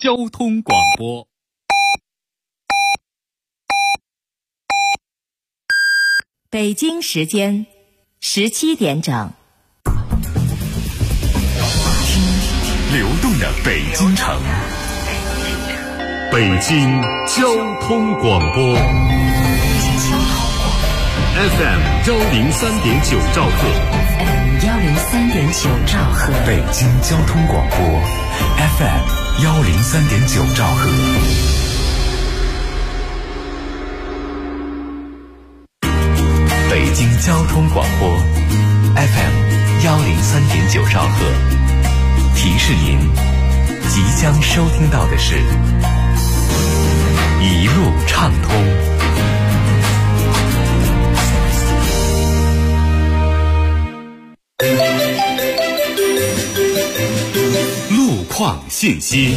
交通广播。 北京时间17点整。 流动的北京城，北京交通广播 FM 103.9兆赫， 103.9兆赫， 北京交通广播 FM 103.9兆赫。北京交通广播 FM 103.9兆赫，提示您，即将收听到的是一路畅通。路况信息。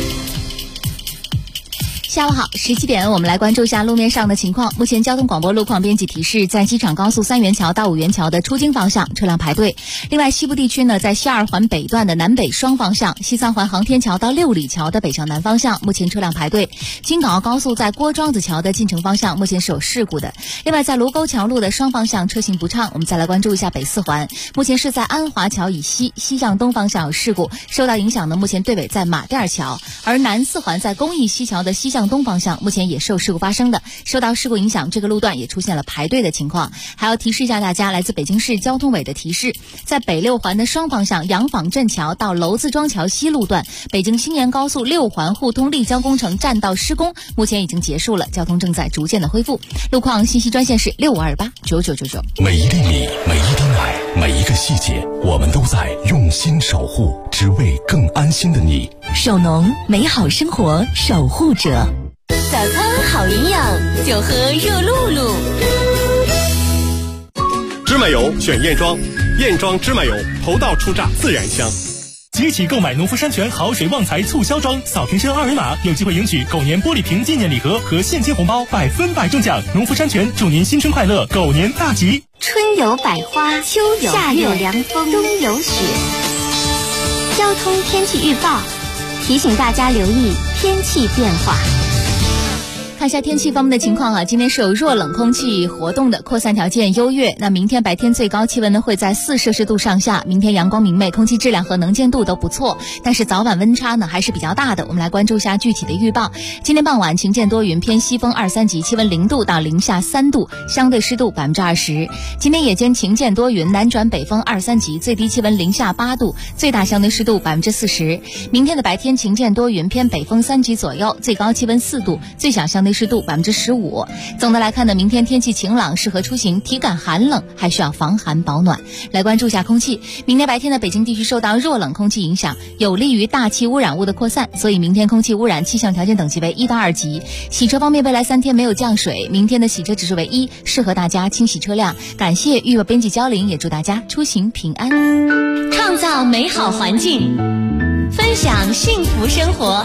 下午好，17点，我们来关注一下路面上的情况。目前交通广播路况编辑提示，在机场高速3元桥到5元桥的出京方向车辆排队。另外，西部地区呢，在西二环北段的南北双方向，西三环航天桥到六里桥的北向南方向，目前车辆排队。京港澳高速在郭庄子桥的进城方向，目前是有事故的。另外，在卢沟桥路的双方向车行不畅。我们再来关注一下北四环，目前是在安华桥以西西向东方向有事故，受到影响呢，目前队尾在马甸桥。而南四环在公益西桥的西向东方向，目前也是有事故发生的。受到事故影响，这个路段也出现了排队的情况。还要提示一下大家，来自北京市交通委的提示，在北六环的双方向洋坊镇桥到娄子庄桥西路段，北京新延高速6环互通立交工程占道施工目前已经结束了，交通正在逐渐的恢复。路况信息专线是65289999。 每一粒米，每一滴奶，每一个细节，我们都在用心守护，只为更安心的你。 首农，美好生活守护者。 早餐好营养，就喝热露露。 芝麻油选燕庄，燕庄芝麻油头道初榨，自然香。 即起购买农夫山泉好水旺财促销装，扫瓶身2维码，有机会赢取狗年玻璃瓶纪念礼盒和现金红包，100%中奖。农夫山泉祝您新春快乐，狗年大吉。 春有百花，秋有夏有凉风，冬有雪。交通天气预报提醒大家留意天气变化。 看一下天气方面的情况啊，今天是有弱冷空气活动的，扩散条件优越。那明天白天最高气温呢会在4摄氏度上下，明天阳光明媚，空气质量和能见度都不错，但是早晚温差呢还是比较大的。我们来关注一下具体的预报。今天傍晚晴间多云，偏西风2、3级，气温0度到零下3度，相对湿度20%。今天夜间晴间多云，南转北风2、3级，最低气温零下8度，最大相对湿度40%。明天的白天晴间多云，偏北风3级左右，最高气温4度，最小相对湿度15%。总的来看呢，明天天气晴朗，适合出行，体感寒冷，还需要防寒保暖。来关注一下空气，明天白天的北京地区受到弱冷空气影响，有利于大气污染物的扩散，所以明天空气污染气象条件等级为1到2级。洗车方面，未来3天没有降水，明天的洗车指数为1，适合大家清洗车辆。感谢预报编辑焦玲，也祝大家出行平安。 创造美好环境，分享幸福生活。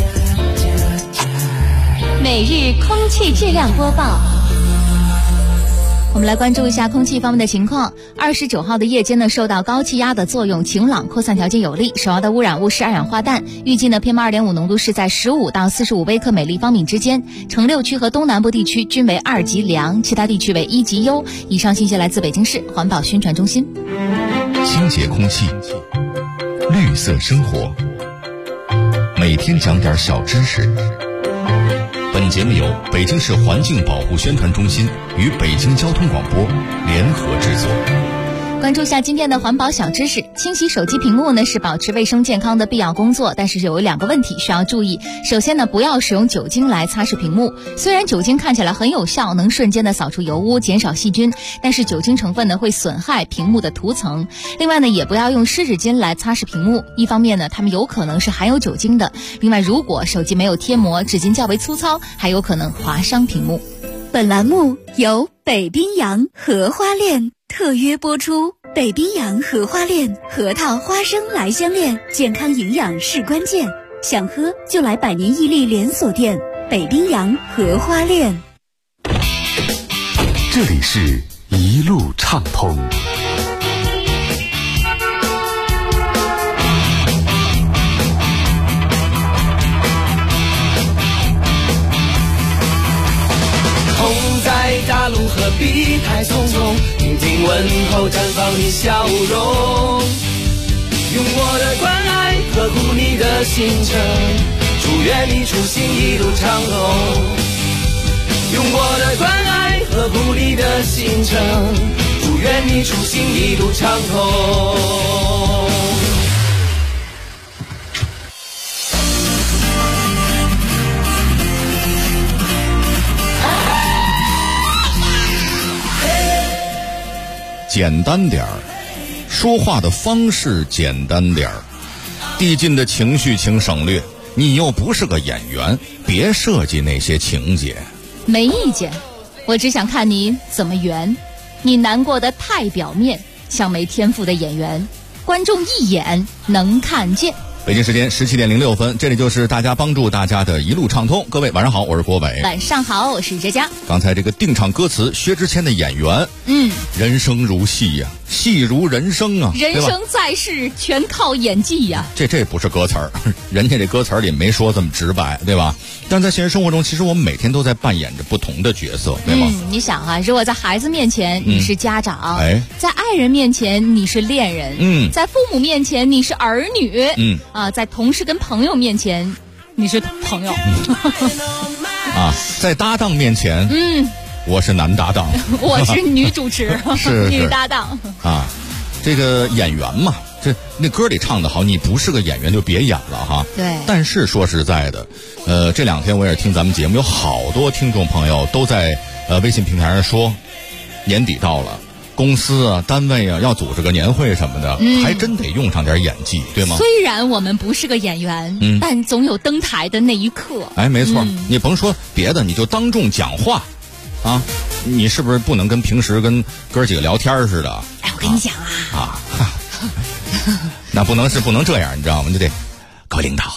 每日空气质量播报。 我们来关注一下空气方面的情况。29号的夜间呢，受到高气压的作用，晴朗，扩散条件有利，首要的污染物是二氧化氮，预计呢 PM2.5 浓度是在15到45微克每立方米之间，城6区和东南部地区均为2级良，其他地区为1级优。以上信息来自北京市环保宣传中心。 清洁空气，绿色生活，每天讲点小知识。本节目由北京市环境保护宣传中心与北京交通广播联合制作。 关注一下今天的环保小知识。清洗手机屏幕呢是保持卫生健康的必要工作，但是有2个问题需要注意。首先呢，不要使用酒精来擦拭屏幕。虽然酒精看起来很有效，能瞬间的扫除油污，减少细菌，但是酒精成分呢会损害屏幕的涂层。另外呢，也不要用湿纸巾来擦拭屏幕，一方面呢，它们有可能是含有酒精的。另外，如果手机没有贴膜，纸巾较为粗糙，还有可能划伤屏幕。 本栏目由北冰洋荷花恋特约播出。北冰洋荷花恋，核桃花生来相恋，健康营养是关键，想喝就来百年屹立连锁店北冰洋荷花恋。 这里是一路畅通。 路何必太匆匆，听听问候绽放你笑容，用我的关爱呵护你的行程，祝愿你出行一路畅通，用我的关爱呵护你的行程，祝愿你出行一路畅通。 简单点儿，说话的方式简单点儿，递进的情绪请省略。你又不是个演员，别设计那些情节。 没意见，我只想看你怎么圆。你难过的太表面，像没天赋的演员，观众一眼能看见。 北京时间17:06，这里就是大家帮助大家的一路畅通。各位晚上好，我是郭伟。 晚上好，我是哲佳。 刚才这个定场歌词，薛之谦的演员，人生如戏呀，戏如人生啊， 人生在世全靠演技呀。 这不是歌词儿，人家这歌词里没说这么直白，对吧？但在现实生活中，其实我们每天都在扮演着不同的角色，对吗？ 你想啊，如果在孩子面前你是家长，在爱人面前你是恋人，在父母面前你是儿女，在同事跟朋友面前你是朋友， 在搭档面前，我是男搭档， 我是女主持，是女搭档啊。这个演员嘛，那歌里唱的好，你不是个演员就别演了哈。 对。 但是说实在的，这两天我也听咱们节目，有好多听众朋友都在微信平台上说，年底到了，公司啊、单位啊要组织个年会什么的，还真得用上点演技，对吗？ 虽然我们不是个演员，但总有登台的那一刻。 没错，你甭说别的，你就当众讲话啊，你是不是不能跟平时跟哥几个聊天似的？ 我跟你讲那不能这样，你知道吗？就得各位领导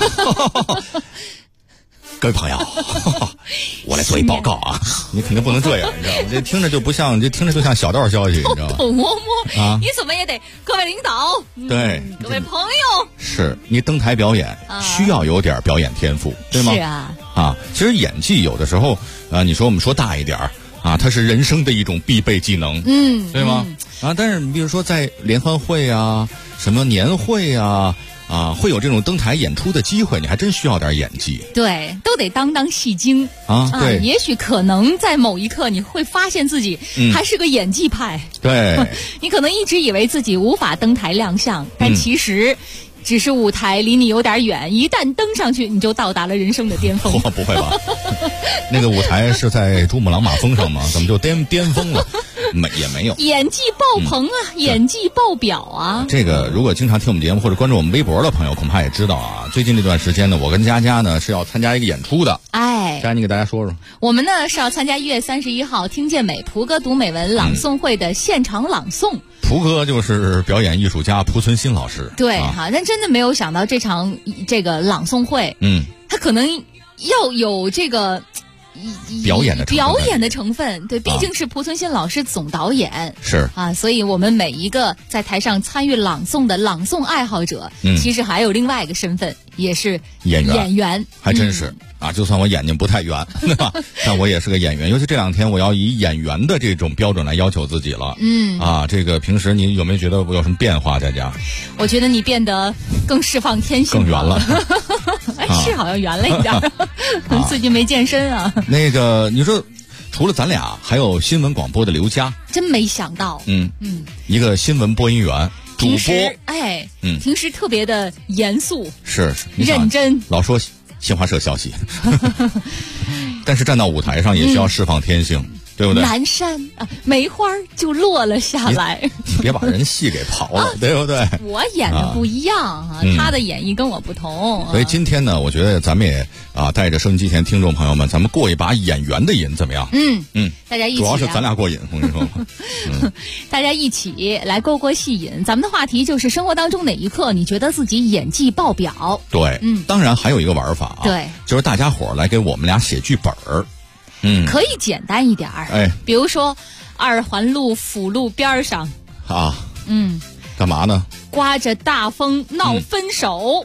各位朋友我来做一报告啊，你肯定不能这样，你知道吗？这听着就不像，这听着就像小道消息，你知道吗？ 偷摸摸啊，你怎么也得各位领导， 对， 各位朋友， 是你登台表演需要有点表演天赋，对吗？ 是啊， 其实演技有的时候你说我们说大一点它是人生的一种必备技能，对吗？但是你比如说在联欢会啊、什么年会啊，会有这种登台演出的机会，你还真需要点演技。 对，都得当戏精对， 也许可能在某一刻你会发现自己还是个演技派。 对， 你可能一直以为自己无法登台亮相，但其实只是舞台离你有点远，一旦登上去，你就到达了人生的巅峰。 不会吧？那个舞台是在珠穆朗玛峰上吗？怎么就巅峰了？也没有。 演技爆棚演技爆表啊！ 这个如果经常听我们节目或者关注我们微博的朋友，恐怕也知道最近这段时间呢，我跟佳佳呢是要参加一个演出的。佳佳，你给大家说说。 我们呢是要参加1月31号听见美蒲哥读美文朗诵会的现场朗诵。 蒲哥就是表演艺术家蒲存昕老师。 对但真的没有想到这场这个朗诵会，他可能要有这个表演的成分，对，毕竟是蒲存昕老师总导演， 是所以我们每一个在台上参与朗诵的朗诵爱好者，其实还有另外一个身份，也是演员， 还真是就算我眼睛不太圆，对吧？但我也是个演员，尤其这两天我要以演员的这种标准来要求自己了。这个平时你有没有觉得我有什么变化，佳佳？ 我觉得你变得更释放天性， 更圆了。 是好像圆了一点，可能最近没健身啊。 那个你说，除了咱俩，还有新闻广播的刘佳， 真没想到。 一个新闻播音员。主播平时特别的严肃， 是认真， 老说新华社消息，但是站到舞台上也需要释放天性，对不对？ 南山梅花就落了下来， 你别把人戏给刨了，对不对？ 我演的不一样他的演绎跟我不同。 所以今天呢，我觉得咱们也带着收音机前听众朋友们，咱们过一把演员的瘾，怎么样？ 大家一起， 主要是咱俩过瘾，我跟你说。 大家一起来过戏瘾。咱们的话题就是生活当中哪一刻你觉得自己演技爆表？ 对，当然还有一个玩法对， 就是大家伙来给我们俩写剧本儿。 可以简单一点比如说2环路辅路边上干嘛呢？ 刮着大风闹分手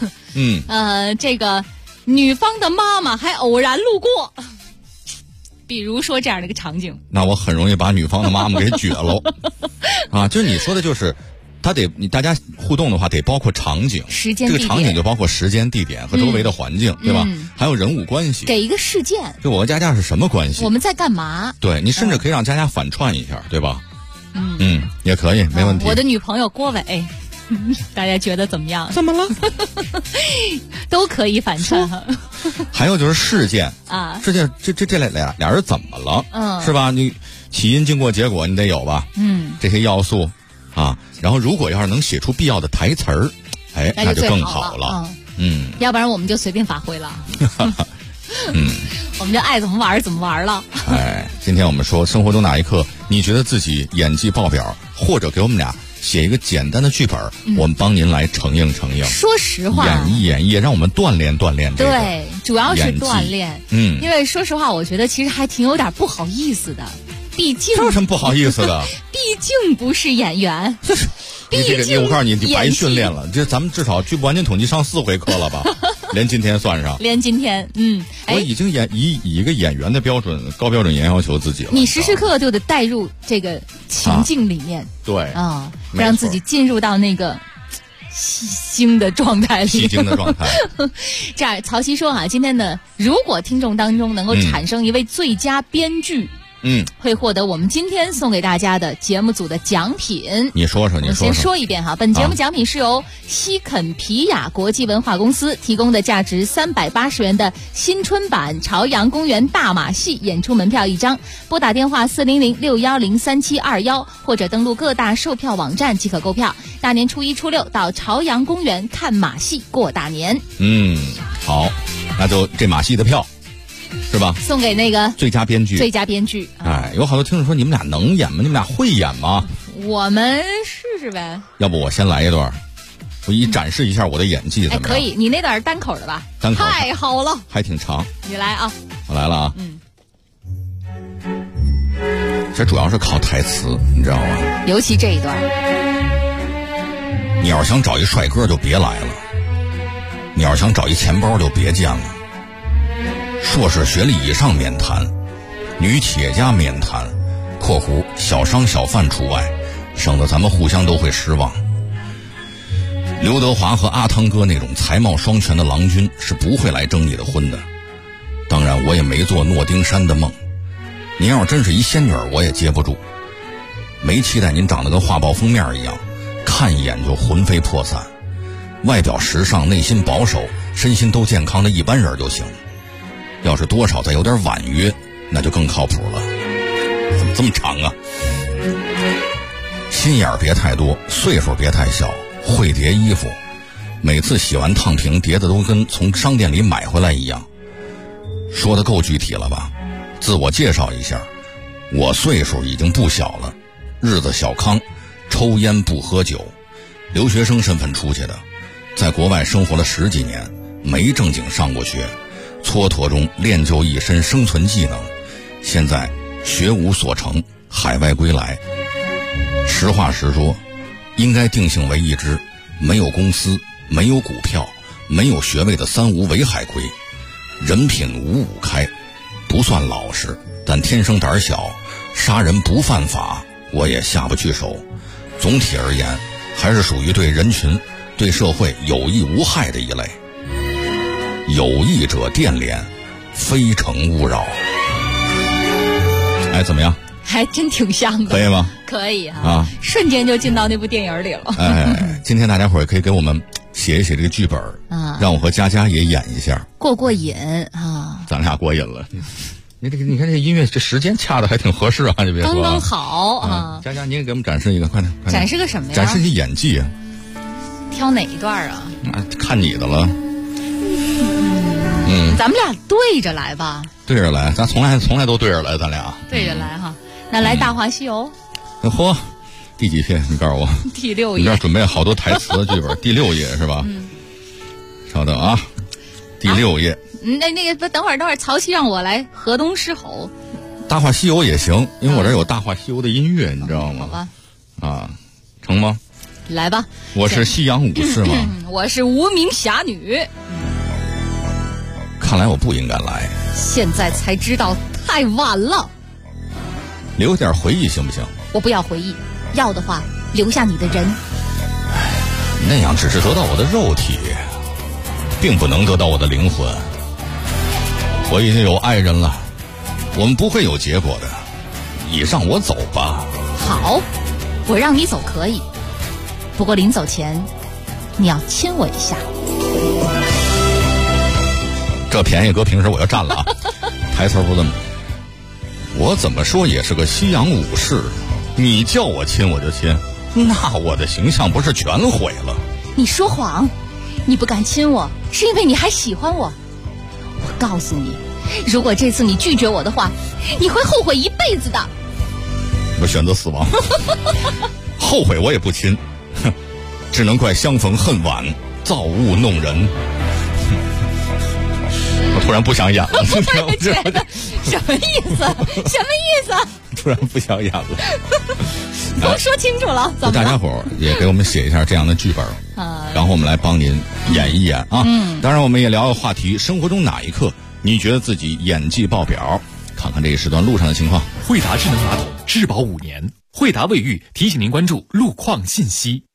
这个女方的妈妈还偶然路过。 比如说这样的一个场景， 那我很容易把女方的妈妈给撅喽。啊，就是你说的，就是大家互动的话，得包括场景、 时间、 这个场景就包括时间、地点和周围的环境，对吧？还有人物关系， 给一个事件， 就我和佳佳是什么关系？ 我们在干嘛？ 对，你甚至可以让佳佳反串一下，对吧？也可以，没问题。 我的女朋友郭伟。大家觉得怎么样？ 怎么了？ 都可以反串哈。 还有就是事件啊，事件这俩人怎么了？是吧？你起因、经过、结果你得有吧？这些要素啊。然后如果要是能写出必要的台词儿，那就更好了。 要不然我们就随便发挥了。我们就爱怎么玩怎么玩了。 今天我们说生活中哪一刻你觉得自己演技爆表，或者给我们俩写一个简单的剧本，我们帮您来承应。 说实话， 演绎，让我们锻炼。 对，主要是锻炼。因为说实话，我觉得其实还挺有点不好意思的，毕竟这有什么不好意思的？ 毕竟不是演员。 我告诉你，你白训练了。这咱们至少据完全统计上4回课了吧？连今天算上。 连今天， 我已经以一个演员的标准、高标准严要求自己了。 你时时刻刻就得带入这个情境里面， 对让自己进入到那个戏精的状态里。 戏精的状态。 这样，曹曦说今天呢，如果听众当中能够产生一位最佳编剧。会获得我们今天送给大家的节目组的奖品。你说。我先说一遍哈，本节目奖品是由西肯皮雅国际文化公司提供的价值380元的新春版朝阳公园大马戏演出门票1张。拨打电话400-610-3721，或者登录各大售票网站即可购票。大年初1、初6到朝阳公园看马戏过大年。 好，那就这马戏的票。是吧？ 送给那个最佳编剧。有好多听众说你们俩能演吗？你们俩会演吗？ 我们试试呗。要不我先来一段，我展示一下我的演技怎么样？ 可以，你那段单口的吧？ 单口太好了， 还挺长。 你来啊！ 我来了啊。这主要是靠台词，你知道吗？ 尤其这一段。 你要是想找一帅哥就别来了，你要是想找一钱包就别见了。硕士学历以上免谈，女企业家免谈（括弧小商小贩除外），省得咱们互相都会失望。刘德华和阿汤哥那种才貌双全的郎君是不会来征你的婚的。当然，我也没做诺丁山的梦。您要是真是一仙女，我也接不住。没期待您长得跟画报封面一样，看一眼就魂飞魄散。外表时尚，内心保守，身心都健康的一般人就行。要是多少再有点婉约，那就更靠谱了。怎么这么长啊？心眼儿别太多，岁数别太小，会叠衣服，每次洗完烫平叠的都跟从商店里买回来一样。说的够具体了吧？自我介绍一下，我岁数已经不小了，日子小康，抽烟不喝酒，留学生身份出去的，在国外生活了10几年，没正经上过学，蹉跎中练就一身生存技能，现在学无所成，海外归来。实话实说，应该定性为一只没有公司、没有股票、没有学位的3无伪海归，人品5开，不算老实，但天生胆小，杀人不犯法，我也下不去手。总体而言，还是属于对人群、对社会有益无害的一类。有意者电联，非诚勿扰。怎么样？ 还真挺像的。 可以吗？ 可以啊，瞬间就进到那部电影里了。今天大家伙儿可以给我们写一写这个剧本啊，让我和佳佳也演一下， 过瘾啊。 咱俩过瘾了。你看这音乐这时间掐的还挺合适啊，你别说。 刚刚好啊。 佳佳，你也给我们展示一个，快点。 展示个什么呀？ 展示你演技啊。 挑哪一段啊？ 看你的了。 咱们俩对着来吧。 对着来，咱从来都对着来，咱俩。 对着来哈，那来《大话西游》。 嚯，第几篇？你告诉我。 第6页。 你这儿准备好多台词的剧本，第6页是吧？稍等啊，第6页。 那个不，等会儿，曹曦让我来河东狮吼。 《大话西游》也行，因为我这有《大话西游》的音乐，你知道吗？ 好吧。 成吗？ 来吧。 我是西洋武士吗？ 我是无名侠女。 看来我不应该来。 现在才知道太晚了。 留点回忆行不行？ 我不要回忆，要的话留下你的人。 那样只是得到我的肉体，并不能得到我的灵魂。我已经有爱人了，我们不会有结果的。你让我走吧。 好，我让你走可以，不过临走前你要亲我一下。 这便宜哥平时我就占了啊。台词不这么，我怎么说也是个西洋武士，你叫我亲我就亲，那我的形象不是全毁了？ 你说谎，你不敢亲我是因为你还喜欢我。我告诉你，如果这次你拒绝我的话，你会后悔一辈子的。 我选择死亡。后悔我也不亲，只能怪相逢恨晚，造物弄人。我突然不想演了。 我觉得什么意思？什么意思？ 突然不想演了。 都说清楚了，怎么了？ 大家伙儿也给我们写一下这样的剧本，然后我们来帮您演一演啊。当然我们也聊聊话题，生活中哪一刻你觉得自己演技爆表？看看这一时段路上的情况。 惠达智能马桶质保5年，惠达卫浴提醒您关注路况信息。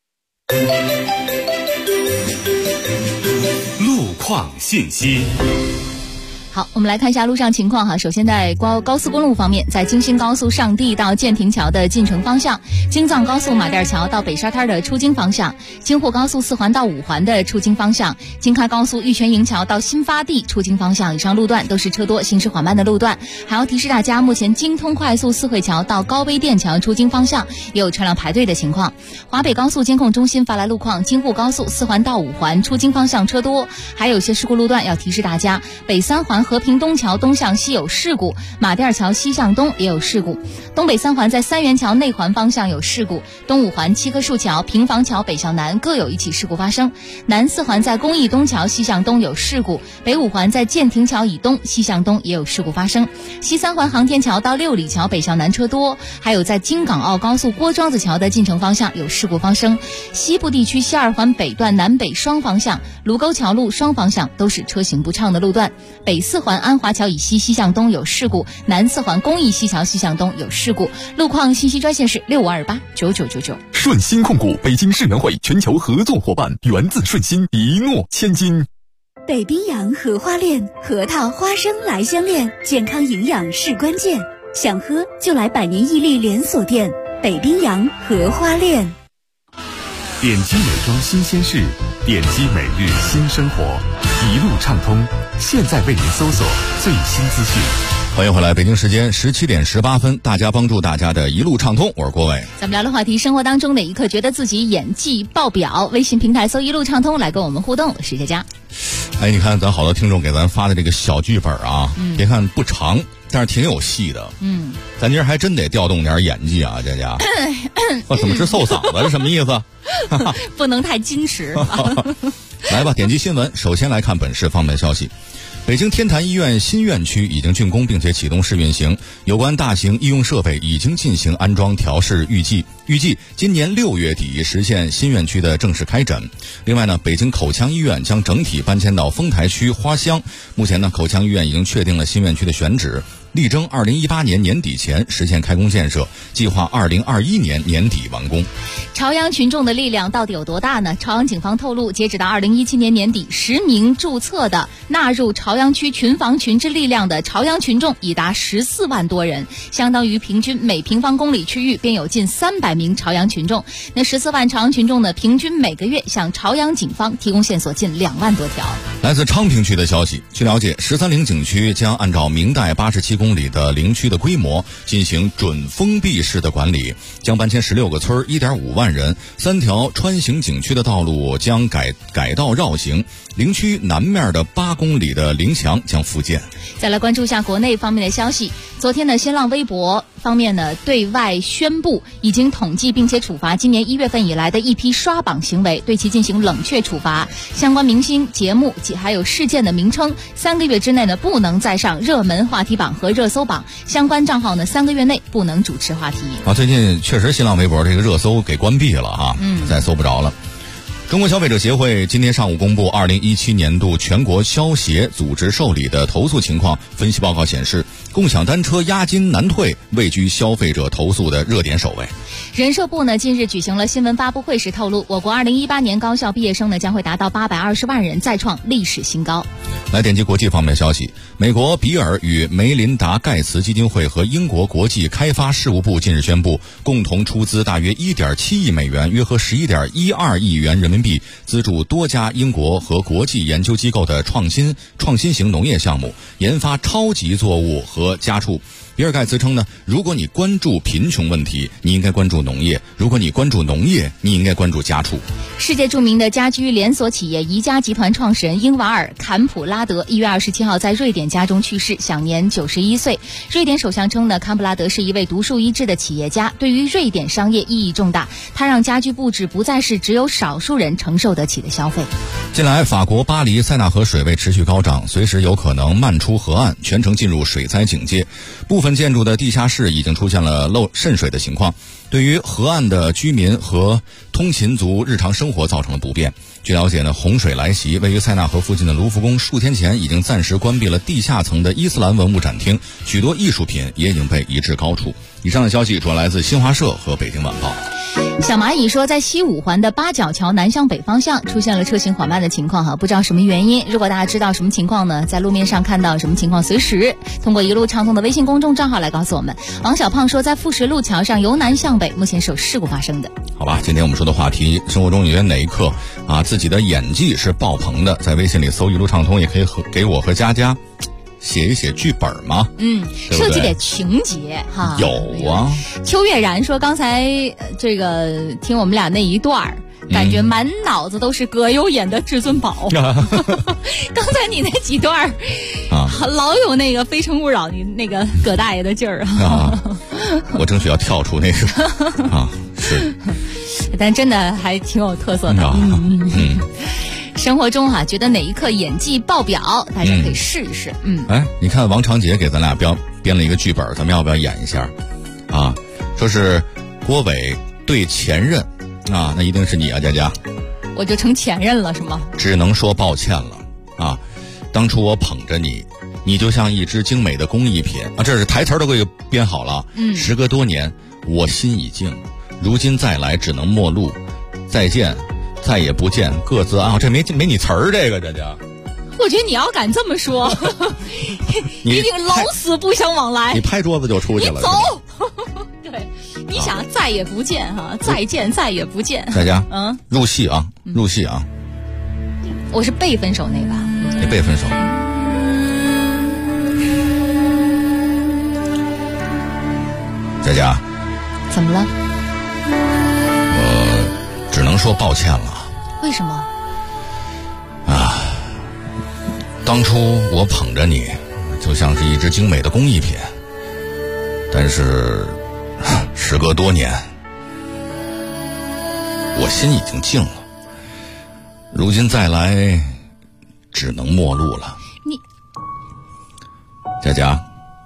路况信息。 好，我们来看一下路上情况哈。首先在高速公路方面，在京新高速上地到建亭桥的进城方向，京藏高速马甸桥到北沙滩的出京方向，京沪高速4环到5环的出京方向，京开高速玉泉营桥到新发地出京方向，以上路段都是车多行驶缓慢的路段。还要提示大家，目前京通快速四惠桥到高碑店桥出京方向也有车辆排队的情况。华北高速监控中心发来路况，京沪高速4环到5环出京方向车多，还有些事故路段要提示大家，北3环和平东桥东向西有事故，马甸桥西向东也有事故，东北3环在三元桥内环方向有事故，东5环七棵树桥、平房桥北向南各有一起事故发生，南4环在公益东桥西向东有事故，北5环在建亭桥以东西向东也有事故发生，西3环航天桥到六里桥北向南车多，还有在京港澳高速郭庄子桥的进城方向有事故发生，西部地区西2环北段南北双方向、卢沟桥路双方向都是车行不畅的路段，北4环安华桥以西西向东有事故，南4环公益西桥西向东有事故。路况信息专线是65289999。 顺鑫控股北京世园会全球合作伙伴，源自顺鑫，一诺千金。 北冰洋荷花恋，核桃花生来相恋，健康营养是关键，想喝就来百年屹立连锁店北冰洋荷花恋。 点击美妆新鲜事，点击每日新生活，一路畅通，现在为您搜索最新资讯。 欢迎回来，北京时间17点18分，大家帮助大家的一路畅通，我是郭伟。 咱们聊的话题，生活当中哪一刻觉得自己演技爆表？微信平台搜一路畅通来跟我们互动，我是佳佳。 哎，你看咱好多听众给咱发的这个小剧本啊，别看不长，但是挺有戏的。咱今儿还真得调动点演技啊，佳佳。我怎么是嗽嗓子？是什么意思？ 不能太矜持。 来吧，点击新闻，首先来看本市方面的消息。北京天坛医院新院区已经竣工并且启动试运行，有关大型医用设备已经进行安装调试，预计今年6月底实现新院区的正式开展。另外呢，北京口腔医院将整体搬迁到丰台区花乡。目前呢，口腔医院已经确定了新院区的选址，力争2018年年底前实现开工建设，计划2021年年底完工。 朝阳群众的力量到底有多大呢？朝阳警方透露，截止到2017年年底，10名注册的纳入朝阳区群防群之力量的朝阳群众已达14万多人，相当于平均每平方公里区域便有近300名朝阳群众。那14万朝阳群众呢，平均每个月向朝阳警方提供线索近2万多条。 来自昌平区的消息，据了解，13陵景区将按照明代87公里的陵区的规模进行准封闭式的管理，将搬迁16个村，1.5万人，3条穿行景区的道路将改道绕行，陵区南面的8公里的陵墙将复建。 再来关注一下国内方面的消息，昨天的新浪微博方面呢，对外宣布已经统计并且处罚今年1月份以来的一批刷榜行为，对其进行冷却处罚。相关明星、节目及还有事件的名称，3个月之内呢不能再上热门话题榜和热搜榜，相关账号呢3个月内不能主持话题。 最近确实新浪微博这个热搜给关闭了哈，再搜不着了。 中国消费者协会今天上午公布2017年度全国消协组织受理的投诉情况分析报告显示，共享单车押金难退位居消费者投诉的热点首位。 人社部呢近日举行了新闻发布会时透露，我国2018年高校毕业生呢将会达到820万人，再创历史新高。 来点击国际方面的消息，美国比尔与梅琳达盖茨基金会和英国国际开发事务部近日宣布，共同出资大约1.7亿美元，约合11.12亿元人民币，资助多家英国和国际研究机构的创新型农业项目，研发超级作物和家畜。比尔盖茨称呢，如果你关注贫穷问题，你应该关注农业；如果你关注农业，你应该关注家畜。 世界著名的家居连锁企业宜家集团创始人英瓦尔·坎普拉德1月27号在瑞典家中去世，享年91岁。瑞典首相称呢，坎普拉德是一位独树一帜的企业家，对于瑞典商业意义重大。他让家居布置不再是只有少数人承受得起的消费。 近来，法国巴黎塞纳河水位持续高涨，随时有可能漫出河岸，全城进入水灾警戒。部分建筑的地下室已经出现了渗水的情况，对于河岸的居民和通勤族日常生活造成了不便。据了解呢，洪水来袭，位于塞纳河附近的卢浮宫数天前已经暂时关闭了地下层的伊斯兰文物展厅，许多艺术品也已经被移至高处。以上的消息主要来自新华社和北京晚报。 小蚂蚁说，在西五环的八角桥南向北方向出现了车行缓慢的情况不知道什么原因。如果大家知道什么情况呢，在路面上看到什么情况，随时通过一路畅通的微信公众账号来告诉我们。王小胖说，在富石路桥上由南向北目前是有事故发生的。 好吧，今天我们说的话题，生活中有哪一刻自己的演技是爆棚的，在微信里搜一路畅通，也可以给我和佳佳写一写剧本吗？ 设计点情节哈。 有啊。 邱月然说，刚才这个听我们俩那一段感觉满脑子都是葛优演的至尊宝。刚才你那几段老有那个《非诚勿扰》你那个葛大爷的劲儿我争取要跳出那个是， 但真的还挺有特色的。生活中觉得哪一刻演技爆表，大家可以试一试。 你看王长杰给咱俩编了一个剧本，咱们要不要演一下说是郭伟对前任那一定是你佳佳， 我就成前任了是吗？ 只能说抱歉了当初我捧着你，你就像一只精美的工艺品这是台词都给编好了。时隔多年，我心已静，如今再来只能陌路，再见再也不见，各自安好。这没你词儿，这个佳佳， 我觉得你要敢这么说一定老死不相往来。 你拍桌子就出去了， 你走对，你想再也不见再见再也不见。 佳佳入戏入戏我是被分手那个你被分手。佳佳， 怎么了？ 我只能说抱歉了。 为什么？ 当初我捧着你，就像是一只精美的工艺品，但是时隔多年，我心已经静了，如今再来只能陌路了。 你佳佳，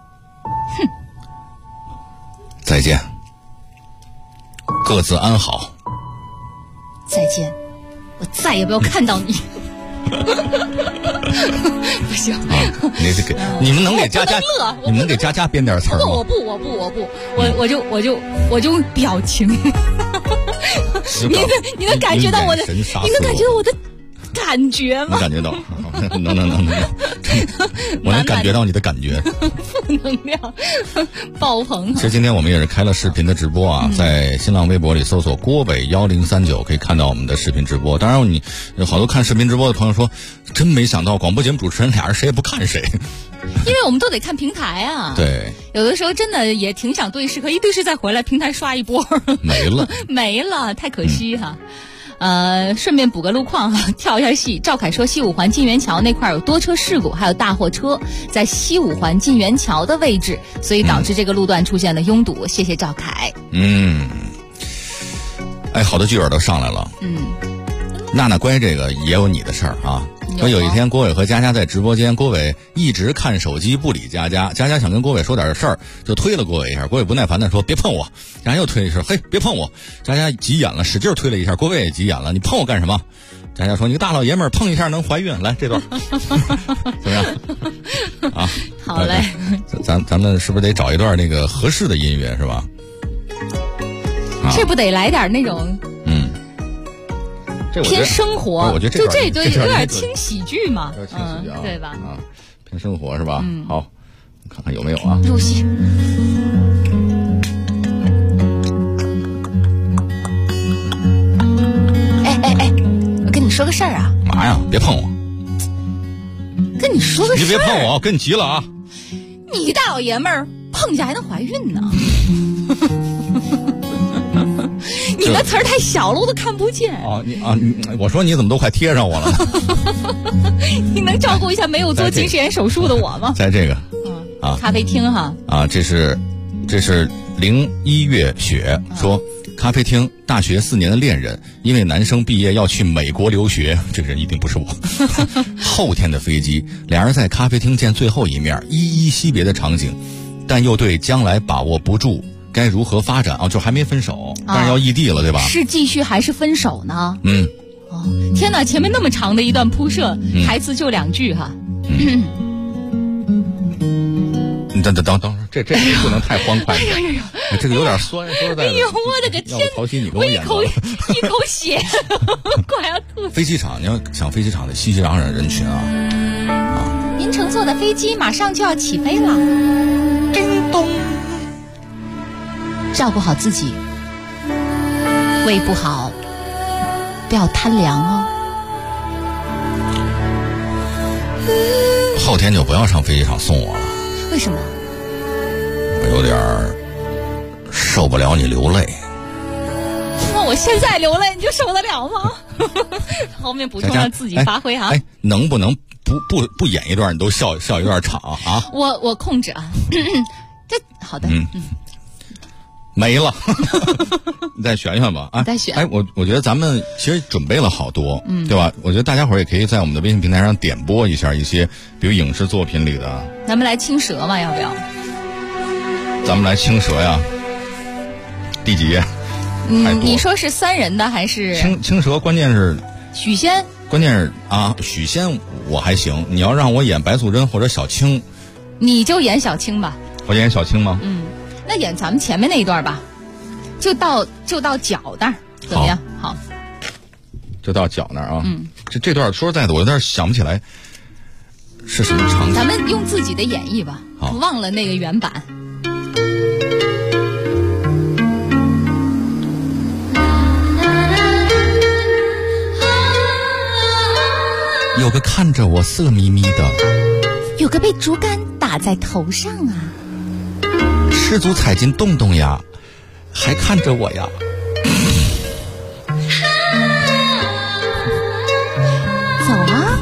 再见，各自安好。 再见，我再也不要看到你。不行你们能给佳佳你们能给佳佳编点词儿吗？ 我不，我就表情。你能感觉到我的，你能感觉到我的感觉吗？ 能感觉到，能，我能感觉到你的感觉。 负能量爆棚。 其实今天我们也是开了视频的直播在新浪微博里搜索郭伟1039，可以看到我们的视频直播。当然你好多看视频直播的朋友说，真没想到广播节目主持人俩人谁也不看谁。 因为我们都得看平台对， 有的时候真的也挺想对视，可一对视再回来，平台刷一波没了，太可惜顺便补个路况跳一下戏。赵凯说，西五环晋源桥那块有多车事故，还有大货车在西五环晋源桥的位置，所以导致这个路段出现了拥堵。谢谢赵凯。 好的剧本都上来了。娜娜关于这个也有你的事儿说有一天郭伟和佳佳在直播间，郭伟一直看手机不理佳佳，佳佳想跟郭伟说点事儿，就推了郭伟一下，郭伟不耐烦的说别碰我，佳佳又推了一声，嘿别碰我，佳佳急眼了，使劲推了一下，郭伟也急眼了，你碰我干什么？佳佳说你个大老爷们儿碰一下能怀孕，来这段怎么样啊？ 好嘞， 咱们是不是得找一段那个合适的音乐是吧？ 这不得来点那种偏生活， 我觉得就这对有点轻喜剧嘛，对吧？ 啊，偏生活是吧？好，看看有没有啊？ 入戏。哎，我跟你说个事儿啊！ 嘛呀？别碰我！ 跟你说个事儿， 你别碰我，跟你急了啊！ 你个大老爷们儿碰一下还能怀孕呢？你那词儿太小了，我都看不见。 我说你怎么都快贴上我了？ 你能照顾一下没有做近视眼手术的我吗？ 在这个咖啡厅哈这是01月雪说，咖啡厅大学4年的恋人，因为男生毕业要去美国留学，这个人一定不是我。后天的飞机，两人在咖啡厅见最后一面，依依惜别的场景，但又对将来把握不住。该如何发展就还没分手，但是要异地了，对吧？是继续还是分手呢？天哪，前面那么长的一段铺设，台词就2句哈。 等，这不能太欢快。这个有点酸，说实在的。 哎呦，我的个天！ 曹曦，你给我演一口血，快要吐。 飞机场，你要想飞机场的熙熙攘攘人群啊！ 您乘坐的飞机马上就要起飞了。叮咚。照顾好自己，胃不好不要贪凉哦。 后天就不要上飞机场送我了。 为什么？ 我有点受不了你流泪。 那我现在流泪你就受得了吗？后面补充了自己发挥哈。 能不能不演一段你都笑一段场啊？ 我控制啊。这好的。 没了。你再选选吧啊！ 再选。 我觉得咱们其实准备了好多，对吧？我觉得大家伙也可以在我们的微信平台上点播一下一些，比如影视作品里的。 咱们来青蛇嘛，要不要？ 咱们来青蛇呀。第几页？ 你说是3人的还是？ 青蛇，关键是许仙。 关键是许仙我还行，你要让我演白素贞或者小青， 你就演小青吧。 我演小青吗？ 那演咱们前面那一段吧，就到脚那儿，怎么样？好， 就到脚那儿啊。这段说实在的，我有点想不起来是什么场景。 咱们用自己的演绎吧，忘了那个原版。 有个看着我色眯眯的， 有个被竹竿打在头上啊。 失足踩进洞洞呀，还看着我呀。 走啊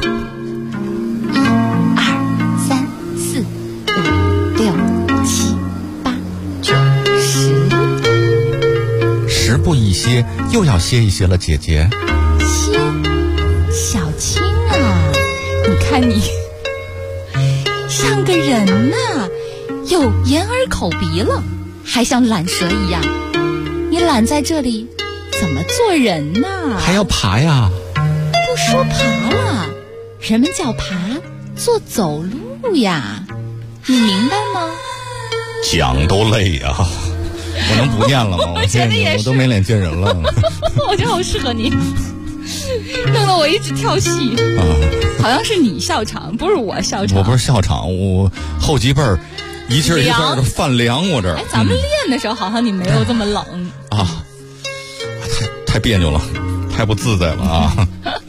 ！1、2、3、4、5、6、7、8、9、10。 10步一歇，又要歇一歇了，姐姐。 歇，小青啊，你看你像个人呐。有眼耳口鼻了，还像懒蛇一样。你懒在这里，怎么做人呢？ 还要爬呀？ 不说爬了，人们叫爬，做走路呀。你明白吗？ 讲都累呀，我能不念了吗？ 我觉得也是， 我都没脸见人了。 我觉得好适合你，弄得我一直跳戏。好像是你笑场，不是我笑场。 我不是笑场，我后脊背儿。一阵一阵的泛凉，我这。 咱们练的时候好像你没有这么冷啊，太别扭了，太不自在了啊！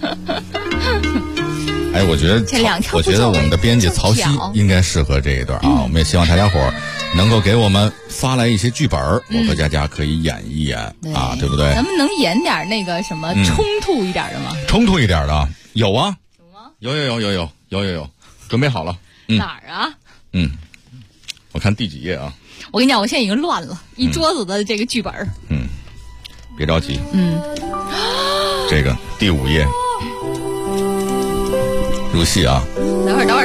我觉得我们的编辑曹曦应该适合这一段啊。我们也希望大家伙能够给我们发来一些剧本，我和佳佳可以演一演啊，对不对？ 咱们能演点那个什么冲突一点的吗？ 冲突一点的有啊，有，准备好了。 哪儿啊？ 我看第几页啊？ 我跟你讲，我现在已经乱了，一桌子的这个剧本。 别着急。这个第5页。 入戏啊！ 等会儿。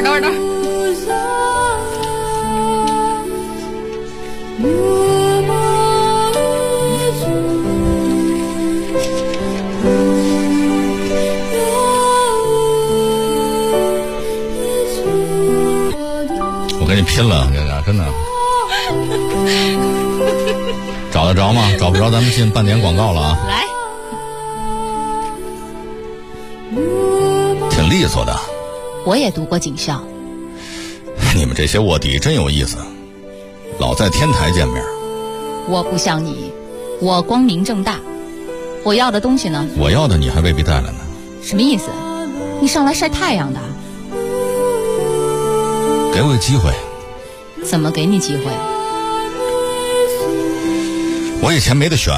我跟你拼了，真的。找得着吗？找不着，咱们进半点广告了啊！ 来， 挺利索的。 我也读过警校。 你们这些卧底真有意思，老在天台见面。 我不像你，我光明正大。我要的东西呢？ 我要的你还未必带来呢。 什么意思？你上来晒太阳的？ 给我个机会。 怎么给你机会？ 我以前没得选，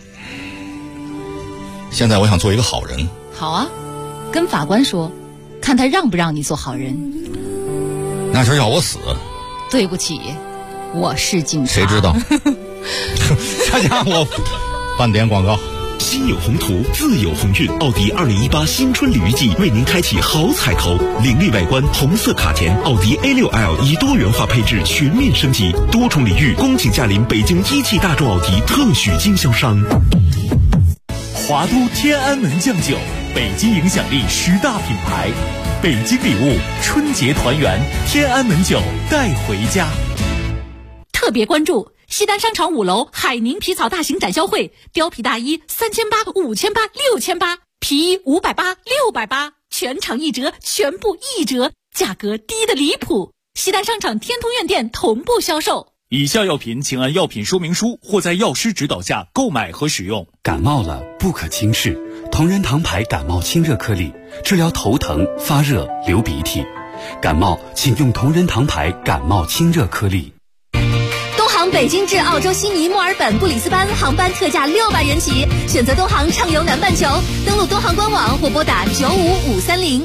现在我想做一个好人。 好啊，跟法官说，看他让不让你做好人。 那是要我死。 对不起，我是警察。 谁知道？这家伙，半点广告。 心有宏图，自有鸿运。奥迪2018新春鲤鱼季为您开启好彩头，凌厉外观，红色卡钳，奥迪 A6L 以多元化配置全面升级，多重礼遇，恭请驾临北京一汽大众奥迪特许经销商。 华都天安门酱酒，北京影响力10大品牌，北京礼物，春节团圆，天安门酒带回家。 特别关注西单商场5楼海宁皮草大型展销会，貂皮大衣3800、5800、6800，皮衣580、680，全场1折，全部1折，价格低得离谱。西单商场天通苑店同步销售。 以下药品请按药品说明书或在药师指导下购买和使用。 感冒了不可轻视，同仁堂牌感冒清热颗粒，治疗头疼、发热、流鼻涕。感冒请用同仁堂牌感冒清热颗粒。 东航北京至澳洲悉尼、墨尔本、布里斯班航班特价600元起，选择东航畅游南半球，登录东航官网或拨打95530。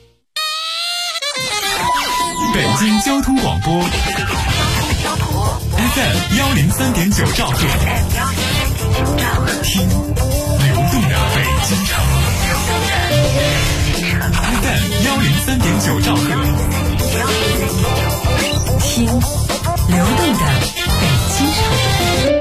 北京交通广播 FM 103.9兆赫，听流动的北京城。FM 103.9兆赫， 听流动的北京城。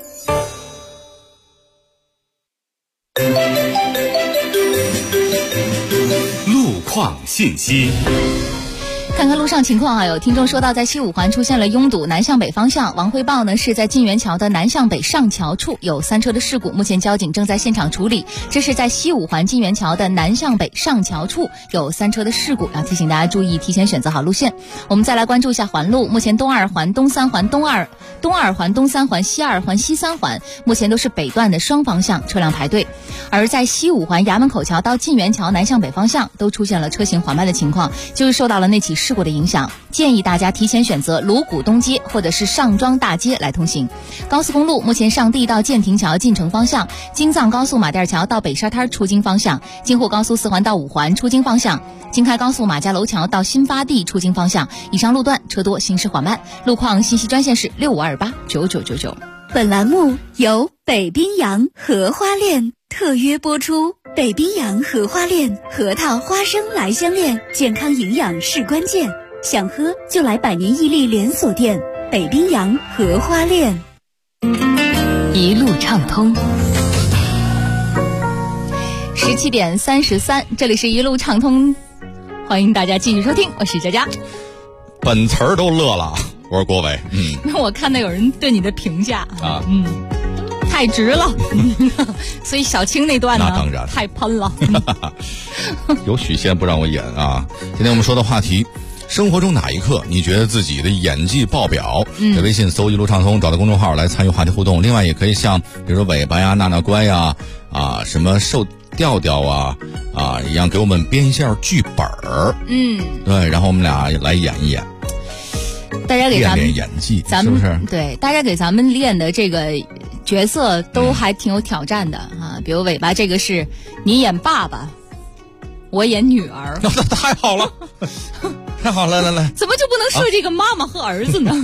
路况信息。 看看路上情况啊，有听众说到在西五环出现了拥堵，南向北方向。王汇报呢是在晋源桥的南向北上桥处有3车的事故，目前交警正在现场处理。这是在西五环晋源桥的南向北上桥处有3车的事故，要提醒大家注意，提前选择好路线。我们再来关注一下环路，目前东2环、东3环、东2环、东3环、西2环、西3环目前都是北段的双方向车辆排队，而在西五环衙门口桥到晋源桥南向北方向都出现了车行缓慢的情况，就是受到了那起事故的影响，建议大家提前选择鲁谷东街或者是上庄大街来通行。高速公路目前上地到建亭桥进城方向，京藏高速马甸桥到北沙滩出京方向，京沪高速4环到5环出京方向，京开高速马家楼桥到新发地出京方向，以上路段车多，行驶缓慢。路况信息专线是65289999。 本栏目由北冰洋荷花恋特约播出。北冰洋荷花恋，核桃花生来相恋，健康营养是关键。想喝就来百年屹立连锁店北冰洋荷花恋。 一路畅通。17点33，这里是一路畅通，欢迎大家继续收听，我是佳佳。 本词儿都乐了，我是郭伟。 那我看到有人对你的评价啊，太直了，所以小青那段呢， 那当然太喷了。 有许仙不让我演啊！今天我们说的话题，生活中哪一刻你觉得自己的演技爆表？在微信搜一路畅通，找到公众号来参与话题互动。另外也可以像比如说尾巴呀、娜娜乖呀、什么瘦调调啊一样，给我们编一下剧本儿。对，然后我们俩来演一演。 大家给咱们练演技， 咱们是不是？ 对，大家给咱们练的这个角色都还挺有挑战的啊。比如尾巴这个是你演爸爸，我演女儿， 太好了，太好了，来， 怎么就不能设计个妈妈和儿子呢？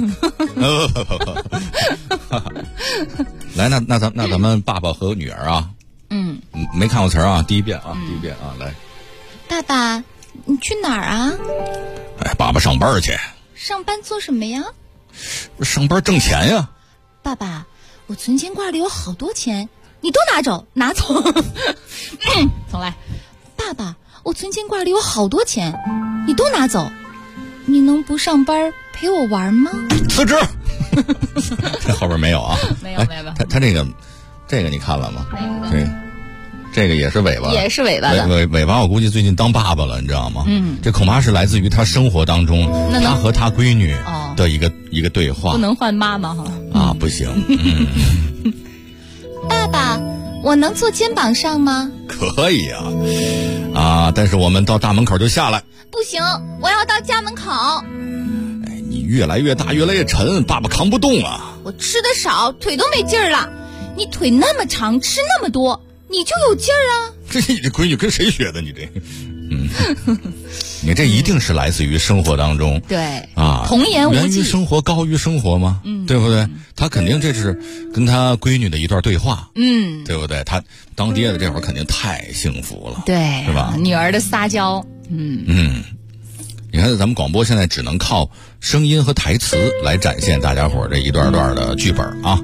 来，那咱们爸爸和女儿啊，没看过词儿啊，第一遍啊，来， 爸爸， 你去哪儿啊？ 哎，爸爸上班去。 上班做什么呀？ 上班挣钱呀。 爸爸，我存钱罐里有好多钱，你都拿走。重来。爸爸，我存钱罐里有好多钱，你都拿走。你能不上班陪我玩吗？ 辞职。这后边没有啊？ 没有。 他这个你看了吗？对，这个也是尾巴， 也是尾巴的。 尾巴，我估计最近当爸爸了，你知道吗？这恐怕是来自于他生活当中他和他闺女的一个对话。 不能换妈妈哈。 啊，不行。 爸爸，我能坐肩膀上吗？ 可以啊，但是我们到大门口就下来。 不行，我要到家门口。 哎，你越来越大，越来越沉，爸爸扛不动啊。 我吃的少，腿都没劲儿了。你腿那么长，吃那么多，你就有劲儿啊。 你这闺女跟谁学的？你这，你这一定是来自于生活当中。 对啊， 童言无忌。 源于生活，高于生活吗？对不对？他肯定这是跟他闺女的一段对话。对不对？他当爹的这会儿肯定太幸福了。 对， 是吧？ 女儿的撒娇。 你看咱们广播现在只能靠声音和台词来展现大家伙儿这一段段的剧本啊。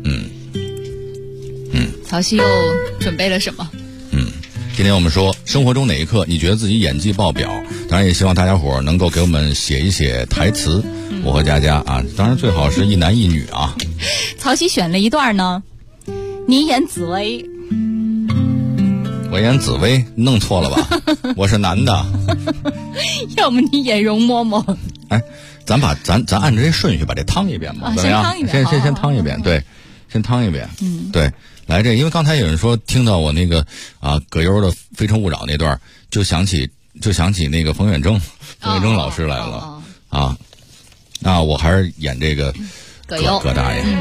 曹曦又准备了什么？ 今天我们说生活中哪一刻你觉得自己演技爆表，当然也希望大家伙儿能够给我们写一写台词。我和佳佳啊，当然最好是一男一女啊。 曹曦选了一段呢，你演紫薇。 我演紫薇，弄错了吧？我是男的。 要么你演容嬷嬷。 哎，咱按着这顺序把这趟一遍吧，怎么样？先趟一遍，对，先趟一遍。对，来这，因为刚才有人说听到我那个葛优的《非诚勿扰》那段，就想起那个冯远征老师来了啊。那我还是演这个葛大爷。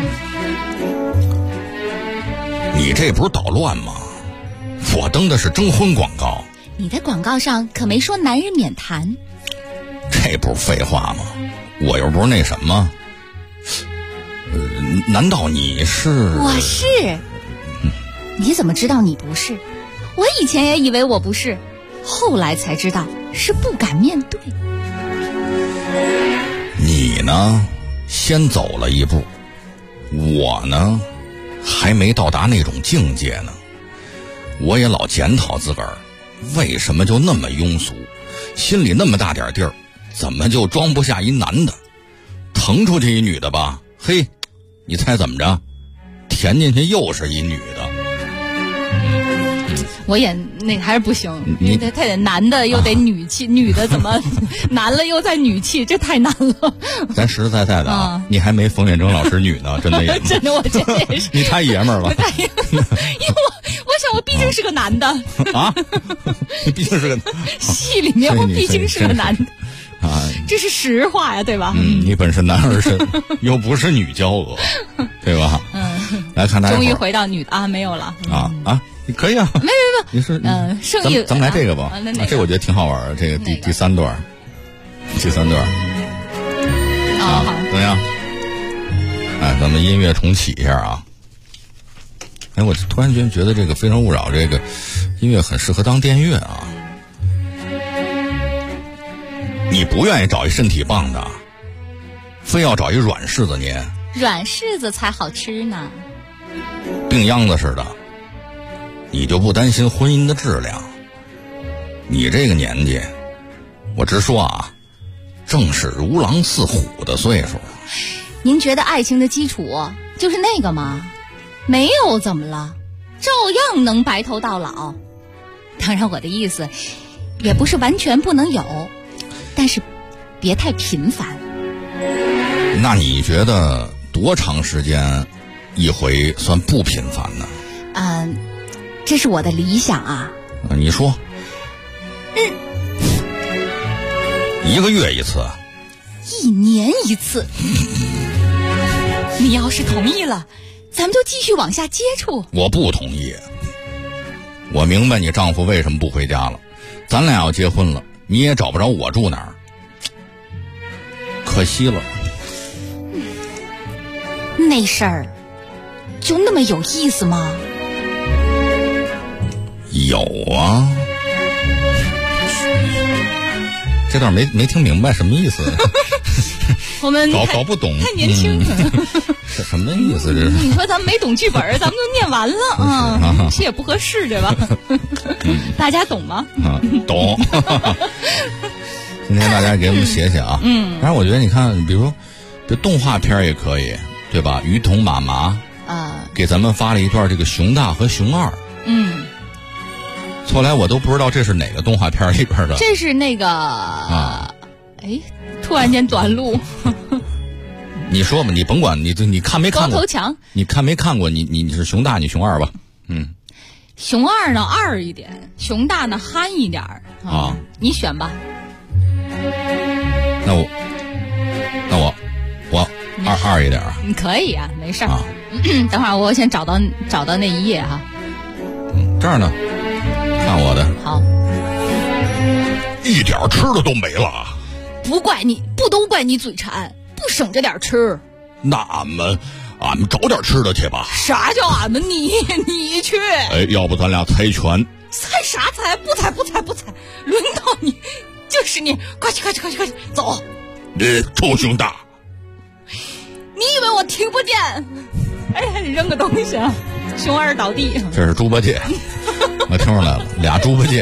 你这不是捣乱吗？我登的是征婚广告。 你的广告上可没说男人免谈。 这不是废话吗？我又不是那什么。难道你是？ 我是。你怎么知道你不是？我以前也以为我不是，后来才知道是不敢面对。 你呢，先走了一步，我呢，还没到达那种境界呢。我也老检讨自个儿，为什么就那么庸俗，心里那么大点地儿，怎么就装不下一男的？腾出去一女的吧，嘿，你猜怎么着？填进去又是一女的。 我演那个还是不行，他得男的又得女气，女的怎么男了又在女气，这太难了。 咱实实在在的啊，你还没冯远征老师女呢，真的也真的，我觉得也是。 你太爷们儿了， 因为我想我毕竟是个男的啊，你毕竟是个戏里面我毕竟是个男的啊， 这是实话呀，对吧？ 你本是男儿身，又不是女娇娥，对吧？来看大家。 终于回到女的啊，没有了啊。你可以啊， 没， 你是圣意， 咱们来这个吧，这我觉得挺好玩的，这个第三段，啊， 好， 怎么样？哎，咱们音乐重启一下啊！哎，我突然觉得这个《非诚勿扰》这个音乐很适合当电乐啊！你不愿意找一身体棒的，非要找一软柿子捏， 软柿子才好吃呢， 病秧子似的。你就不担心婚姻的质量？你这个年纪，我直说啊，正是如狼似虎的岁数。 您觉得爱情的基础就是那个吗？没有怎么了，照样能白头到老。当然我的意思也不是完全不能有，但是别太频繁。 那你觉得多长时间一回算不频繁呢？ 这是我的理想啊。 你说1个月一次 ，1年一次。你要是同意了，咱们就继续往下接触。 我不同意。我明白你丈夫为什么不回家了，咱俩要结婚了，你也找不着我住哪儿，可惜了。 那事儿就那么有意思吗？ 有啊。 这段没听明白什么意思？ 我们搞不懂， 太年轻了。 这什么意思？这是你说咱们没懂剧本，咱们都念完了啊，这也不合适，对吧？大家懂吗？ 懂。今天大家给我们写写啊。但是我觉得你看，比如说，这动画片也可以，对吧？于童妈妈给咱们发了一段这个熊大和熊二。后来我都不知道这是哪个动画片里边的。 这是那个突然间短路。 你说吧，你甭管你看没看过？ 光头强， 你看没看过？你是熊大，你熊二吧？ 熊二呢二一点，熊大呢憨一点啊。你选吧。 那我二一点啊。 你可以啊，没事儿。等会儿我先找到那一页哈。 这儿呢，看我的。 好。 一点吃的都没了。 不都怪你嘴馋，不省着点吃。 那俺们找点吃的去吧。 啥叫俺们？你去。 要不咱俩猜拳？ 猜啥猜？不猜！轮到你，就是你，快去，走！ 你臭熊大！ 你以为我听不见？你扔个东西啊！熊二倒地。 这是猪八戒，我听出来了，俩猪八戒。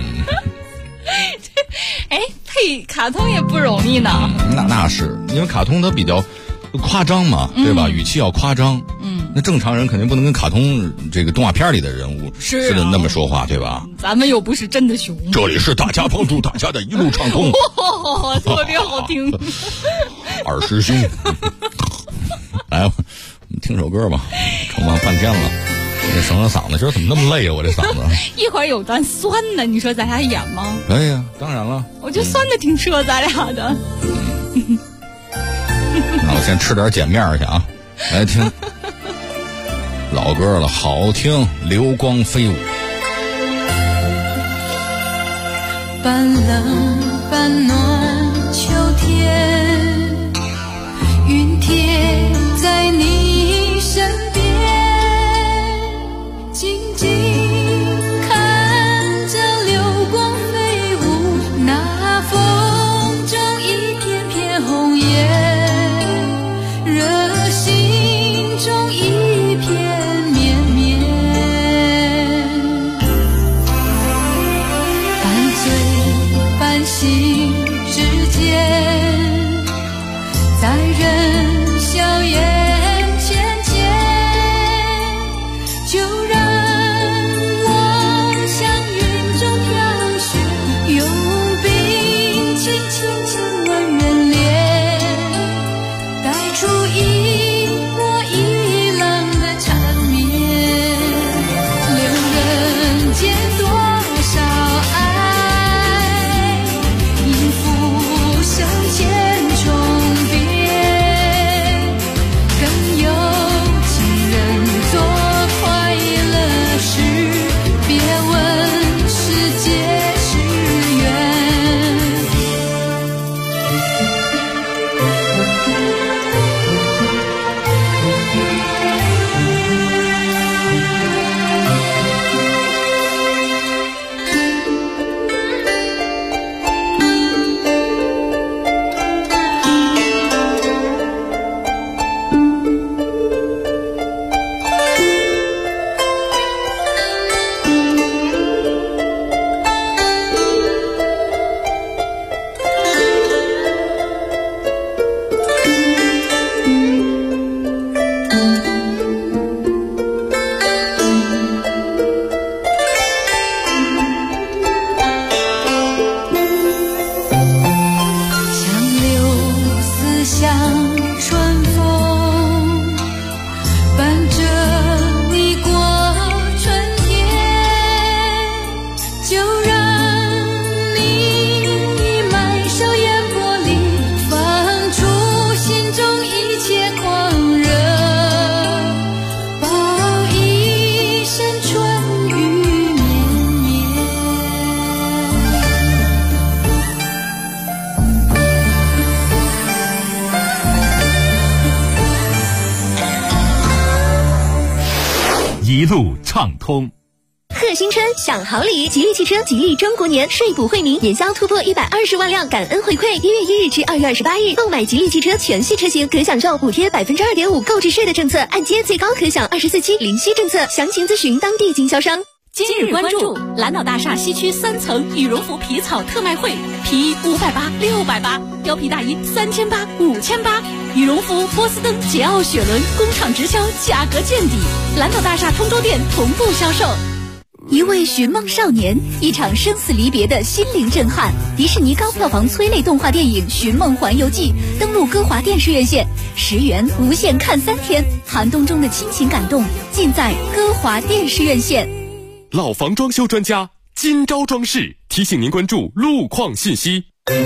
配卡通也不容易呢。 那是因为卡通它比较夸张嘛，对吧？语气要夸张。那正常人肯定不能跟卡通这个动画片里的人物似的那么说话，对吧？ 咱们又不是真的熊。 这里是大家帮助大家的一路畅通。 特别好听。 二师兄。来，我们听首歌吧，瞅吧半天了。这省了嗓子，今儿怎么那么累啊？我这嗓子一会儿有段酸的，你说咱俩演吗？ 可以啊，当然了。 我觉得酸的挺适合咱俩的。 那我先吃点碱面去啊，来听老歌了，好听，流光飞舞。 半冷半暖秋天，云贴在你身边，静静看着流光飞舞，那风中一片片红叶，热心中一片绵绵，半醉半醒之间，在人笑颜浅浅，就让我向云中飘雪，用冰轻轻亲吻人脸，带出一波一浪的缠绵，留人间多少爱，因浮生千重变，更有情人做快乐事，别问是劫是缘。像柳丝像春风，伴着你过春天，就让你以满手烟波里放出心中一切狂热，报一生春雨绵绵。 一路畅通。 喝贺新春享好礼，吉利汽车吉利中国年税补惠民，年销突破120万辆，感恩回馈。1月1日至2月28日，购买吉利汽车全系车型可享受补贴2.5%购置税的政策，按揭最高可享24期零息政策。详情咨询当地经销商。 今日关注蓝岛大厦西区3层羽绒服皮草特卖会，皮衣580、680，貂皮大衣3800、5800，羽绒服、波司登、捷奥雪伦工厂直销，价格见底。蓝岛大厦通州店同步销售。 一位寻梦少年，一场生死离别的心灵震撼。迪士尼高票房催泪动画电影《寻梦环游记》登陆歌华电视院线，10元无限看3天，寒冬中的亲情感动尽在歌华电视院线。 老房装修专家金招装饰提醒您关注路况信息。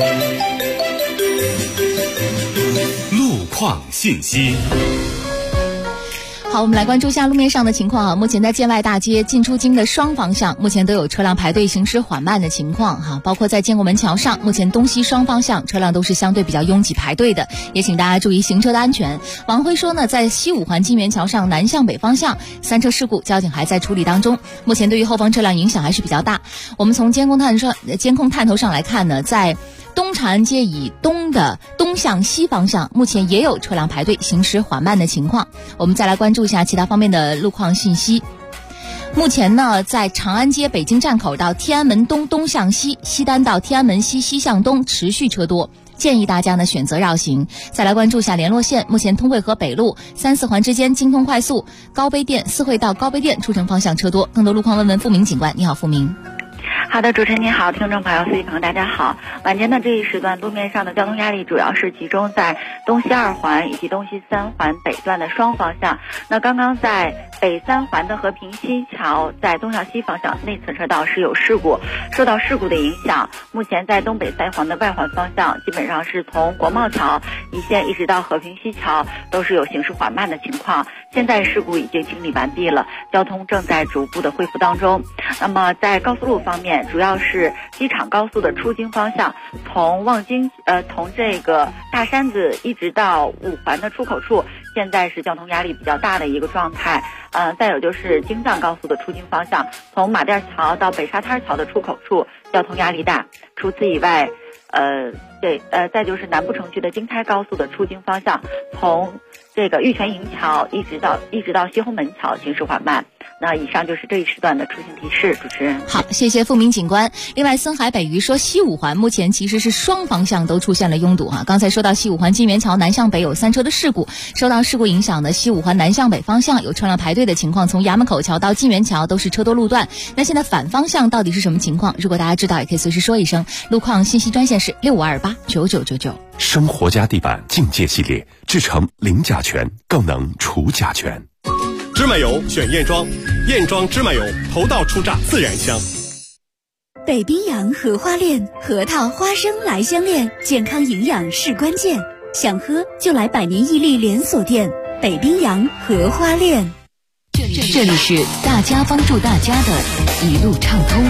路况信息。 好，我们来关注一下路面上的情况啊。目前在建外大街进出京的双方向，目前都有车辆排队行驶缓慢的情况哈。包括在建国门桥上，目前东西双方向车辆都是相对比较拥挤排队的，也请大家注意行车的安全。往回说呢，在西五环金源桥上南向北方向3车事故，交警还在处理当中，目前对于后方车辆影响还是比较大。我们从监控探头上来看呢，在东长安街以东的东向西方向，目前也有车辆排队行驶缓慢的情况。我们再来关注一下其他方面的路况信息。目前呢，在长安街北京站口到天安门东东向西，西单到天安门西西向东持续车多，建议大家呢选择绕行。再来关注一下联络线，目前通惠河北路3、4环之间京通快速高碑店4惠到高碑店出城方向车多。更多路况问问付明警官。你好，付明。 好的，主持人您好，听众朋友、司机朋友大家好。晚间的这一时段，路面上的交通压力主要是集中在东西2环以及东西3环北段的双方向。那刚刚在北3环的和平西桥在东向西方向内侧车道是有事故，受到事故的影响，目前在东北3环的外环方向，基本上是从国贸桥一线一直到和平西桥都是有行驶缓慢的情况。现在事故已经清理完毕了，交通正在逐步的恢复当中。那么在高速路方面，主要是机场高速的出京方向，从这个大山子一直到5环的出口处，现在是交通压力比较大的一个状态。再有就是京藏高速的出京方向，从马甸桥到北沙滩桥的出口处，交通压力大。除此以外，再就是南部城区的京开高速的出京方向，从这个玉泉营桥一直到西红门桥行驶缓慢。那以上就是这一时段的出行提示，主持人。 好，谢谢付明警官。另外，森海北渝说西5环目前其实是双方向都出现了拥堵啊。刚才说到西5环金源桥南向北有3车的事故，受到事故影响的西5环南向北方向有车辆排队的情况，从衙门口桥到金源桥都是车多路段。那现在反方向到底是什么情况？如果大家知道，也可以随时说一声。路况信息专线是65289999。 生活家地板境界系列，制成零甲醛，更能除甲醛。 芝麻油选燕庄，燕庄芝麻油头道初榨自然香。 北冰洋荷花恋，核桃花生来相恋，健康营养是关键，想喝就来百年屹立连锁店北冰洋荷花恋。 这里是大家帮助大家的一路畅通。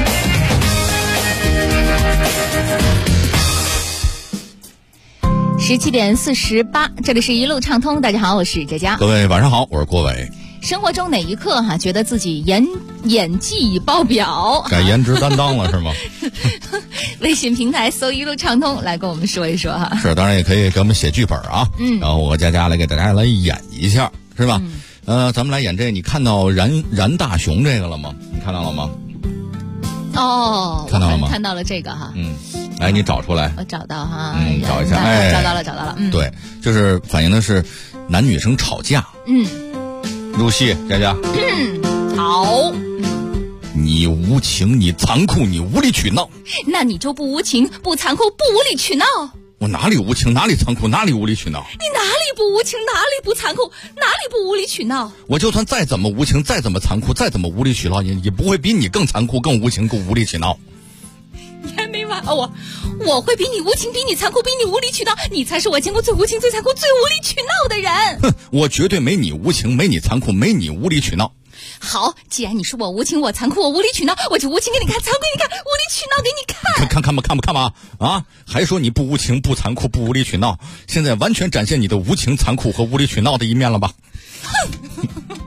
17点48，这里是一路畅通。大家好，我是佳佳。 各位晚上好，我是郭伟。 生活中哪一刻觉得自己演技爆表， 该颜值担当了是吗？ 微信平台搜一路畅通来跟我们说一说哈。 是，当然也可以给我们写剧本啊。然后我和佳佳来给大家来演一下，是吧？咱们来演这个，你看到燃大雄这个了吗？你看到了吗？ 哦， 看到了吗？ 看到了这个哈。 来，你找出来。 我找到哈。 找一下。 找到了。 对，就是反映的是男女生吵架。入戏，佳佳。 好。 你无情，你残酷，你无理取闹。 那你就不无情，不残酷，不无理取闹。 我哪里无情，哪里残酷，哪里无理取闹？ 你哪里不无情，哪里不残酷，哪里不无理取闹？ 我就算再怎么无情，再怎么残酷，再怎么无理取闹，也不会比你更残酷、更无情、更无理取闹。 你还没完哦！我会比你无情，比你残酷，比你无理取闹。你才是我见过最无情、最残酷、最无理取闹的人。 哼，我绝对没你无情，没你残酷，没你无理取闹。 好，既然你说我无情，我残酷，我无理取闹，我就无情给你看，残酷给你看，无理取闹给你看。看吧啊！还说你不无情、不残酷、不无理取闹，现在完全展现你的无情、残酷和无理取闹的一面了吧？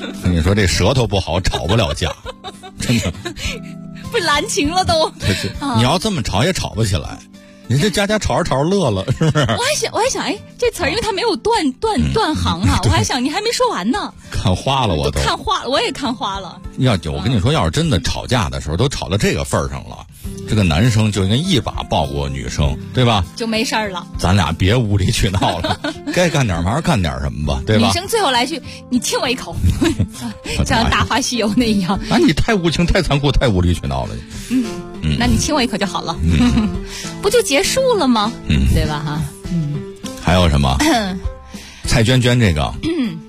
跟你说这舌头不好吵不了架，真的。 不拦情了都。 你要这么吵也吵不起来。你这家吵着吵着乐了，是不是？ 我还想，哎，这词儿因为它没有断行哈，我还想你还没说完呢。 看花了，我都看花了，我也看花了。 我跟你说，要是真的吵架的时候都吵到这个份儿上了，这个男生就应该一把抱过女生，对吧？ 就没事儿了。 咱俩别无理取闹了，该干点嘛干点什么吧，对吧？ 女生最后来句：“你亲我一口。”像《大话西游》那一样。 啊，你太无情、太残酷、太无理取闹了。 那你亲我一口就好了，不就结束了吗？对吧？哈， 还有什么？蔡娟娟这个，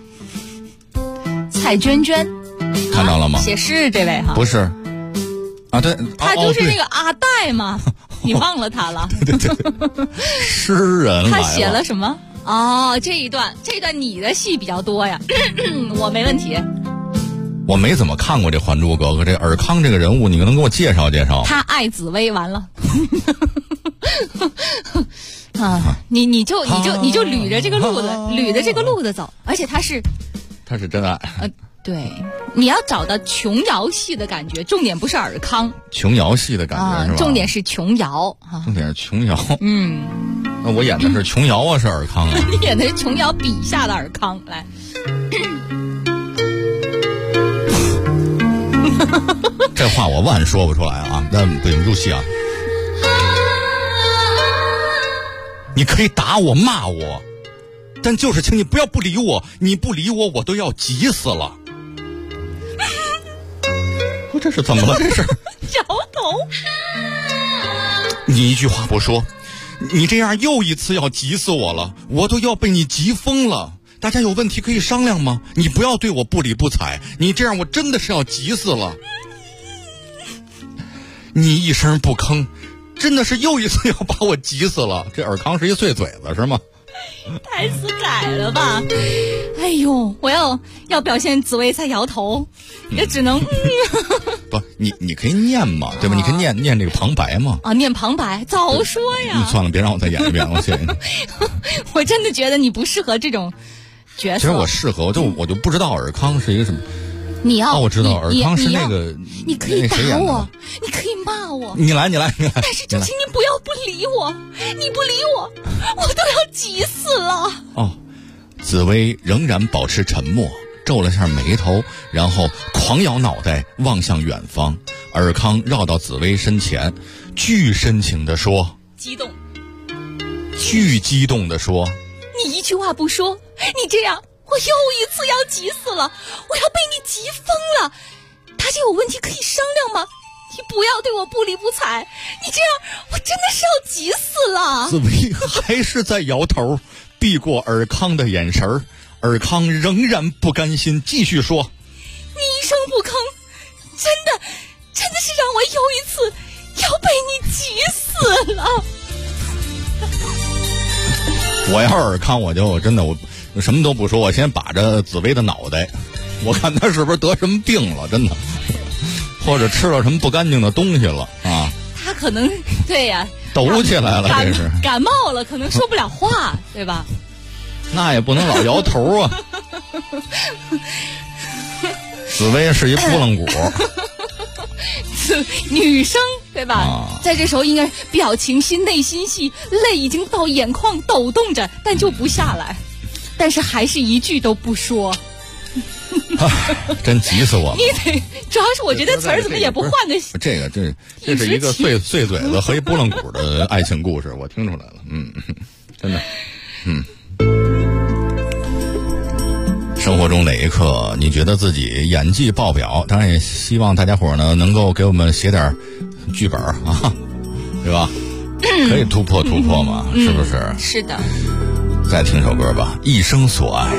蔡娟娟看到了吗？ 写诗这位哈， 不是啊，对， 他就是那个阿黛嘛，你忘了他了？ 对，诗人他写了什么？哦，这一段你的戏比较多呀，我没问题。 我没怎么看过这《还珠格格》，这尔康这个人物，你能给我介绍介绍？ 他爱紫薇，完了。啊，你就捋着这个路子走，而且他是真爱。 对，你要找到琼瑶戏的感觉，重点不是尔康。 琼瑶戏的感觉是吧？ 重点是琼瑶啊。重点是琼瑶。那我演的是琼瑶啊，是尔康啊？ 你演的是琼瑶笔下的尔康，来。 这话我万说不出来啊，那对不住戏啊。你可以打我骂我，但就是请你不要不理我，你不理我我都要急死了。我这是怎么了？这是摇头。 你一句话不说，你这样又一次要急死我了，我都要被你急疯了。大家有问题可以商量吗？你不要对我不理不睬，你这样我真的是要急死了。你一声不吭，真的是又一次要把我急死了。这尔康是一碎嘴子是吗？ 台词改了吧？哎呦，我要表现紫薇在摇头，也只能不，你可以念嘛，对吧？你可以念这个旁白嘛。 啊，念旁白，早说呀！ 算了，别让我再演一遍了，谢谢你。 我真的觉得你不适合这种角色。 其实我适合，我就不知道尔康是一个什么。 你要我知道尔康是那个， 你可以打我，你可以骂我， 你来， 但是就请你不要不理我，你不理我，我都要急死了。 哦，紫薇仍然保持沉默，皱了下眉头，然后狂摇脑袋望向远方。尔康绕到紫薇身前，巨深情地说：“巨激动地说， 你一句话不说，你这样。”我又一次要急死了，我要被你急疯了。大家有问题可以商量吗？你不要对我不理不睬，你这样我真的是要急死了。 紫薇还是在摇头，避过尔康的眼神儿。尔康仍然不甘心，继续说：“ 你一声不吭，真的是让我又一次要被你急死了。” 我要尔康，我真的我什么都不说，我先把着紫薇的脑袋，我看他是不是得什么病了，真的，或者吃了什么不干净的东西了啊？ 他可能对呀， 抖起来了，这是感冒了，可能说不了话，对吧？ 那也不能老摇头啊。紫薇是一拨浪鼓。 女生对吧？在这时候应该表情戏、内心戏，泪已经到眼眶抖动着，但就不下来，但是还是一句都不说。 真急死我了！ 你得，主要是我觉得词儿怎么也不换个。 这是一个碎嘴子和一拨浪鼓的爱情故事，我听出来了。真的，生活中哪一刻你觉得自己演技爆表？当然也希望大家伙呢能够给我们写点剧本啊，对吧？可以突破嘛，是不是？ 是的。 再听首歌吧，《一生所爱》。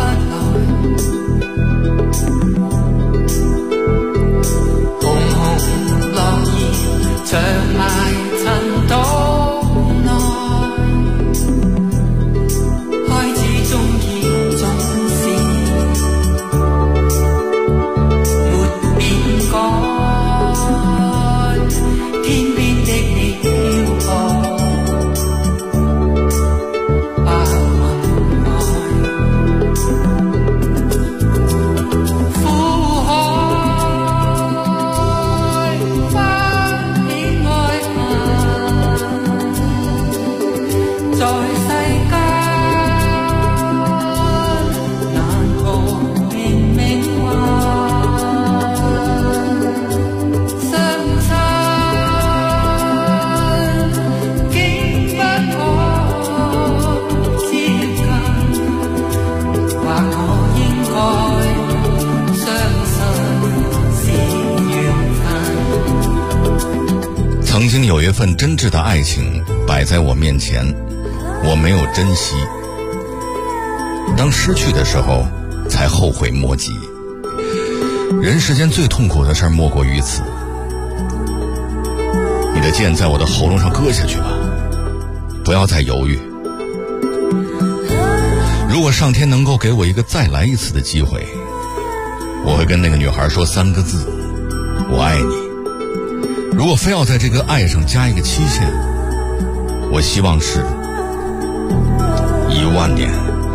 红红曾经有一份真挚的爱情摆在我面前，我没有珍惜，当失去的时候才后悔莫及。人世间最痛苦的事莫过于此。你的剑在我的喉咙上割下去吧，不要再犹豫。如果上天能够给我一个再来一次的机会，我会跟那个女孩说3个字：我爱你。如果非要在这个爱上加一个期限，我希望是10000年。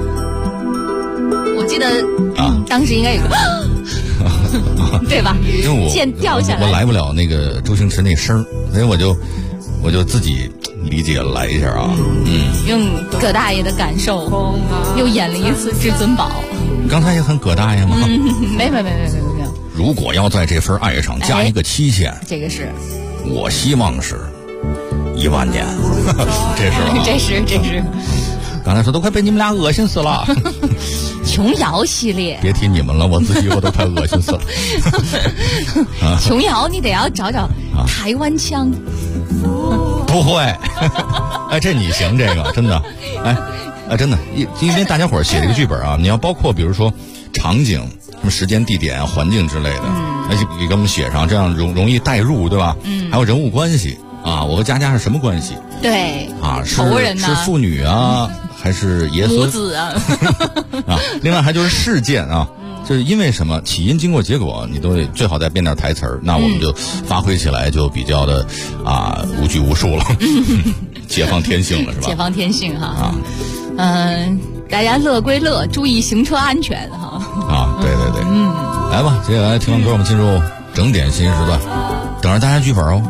我记得当时应该有个对吧？ 因为剑掉下来， 我来不了那个周星驰那声，所以我就自己理解来一下啊。 用葛大爷的感受又演了一次至尊宝。 刚才也很葛大爷吗？ 没有。 如果要在这份爱上加一个期限， 这个是我希望是10000年。这是刚才说都快被你们俩恶心死了。 琼瑶系列别提你们了，我自己我都快恶心死了。 琼瑶你得要找台湾腔。 不会。哎，这你行，这个真的。哎，真的，因为大家伙儿写这个剧本啊，你要包括比如说场景、什么时间、地点、环境之类的，而且给我们写上，这样容易带入，对吧？还有人物关系啊，我和佳佳是什么关系？ 对啊，是父女啊，还是爷孙母子啊？ 啊，另外还就是事件啊，就是因为什么起因、经过、结果，你都得最好再编点台词儿，那我们就发挥起来就比较的无拘无束了，解放天性了，是吧？ 解放天性哈。大家乐归乐，注意行车安全哈。 对，来吧，接下来听完歌，我们进入整点新时段，等着大家剧本哦。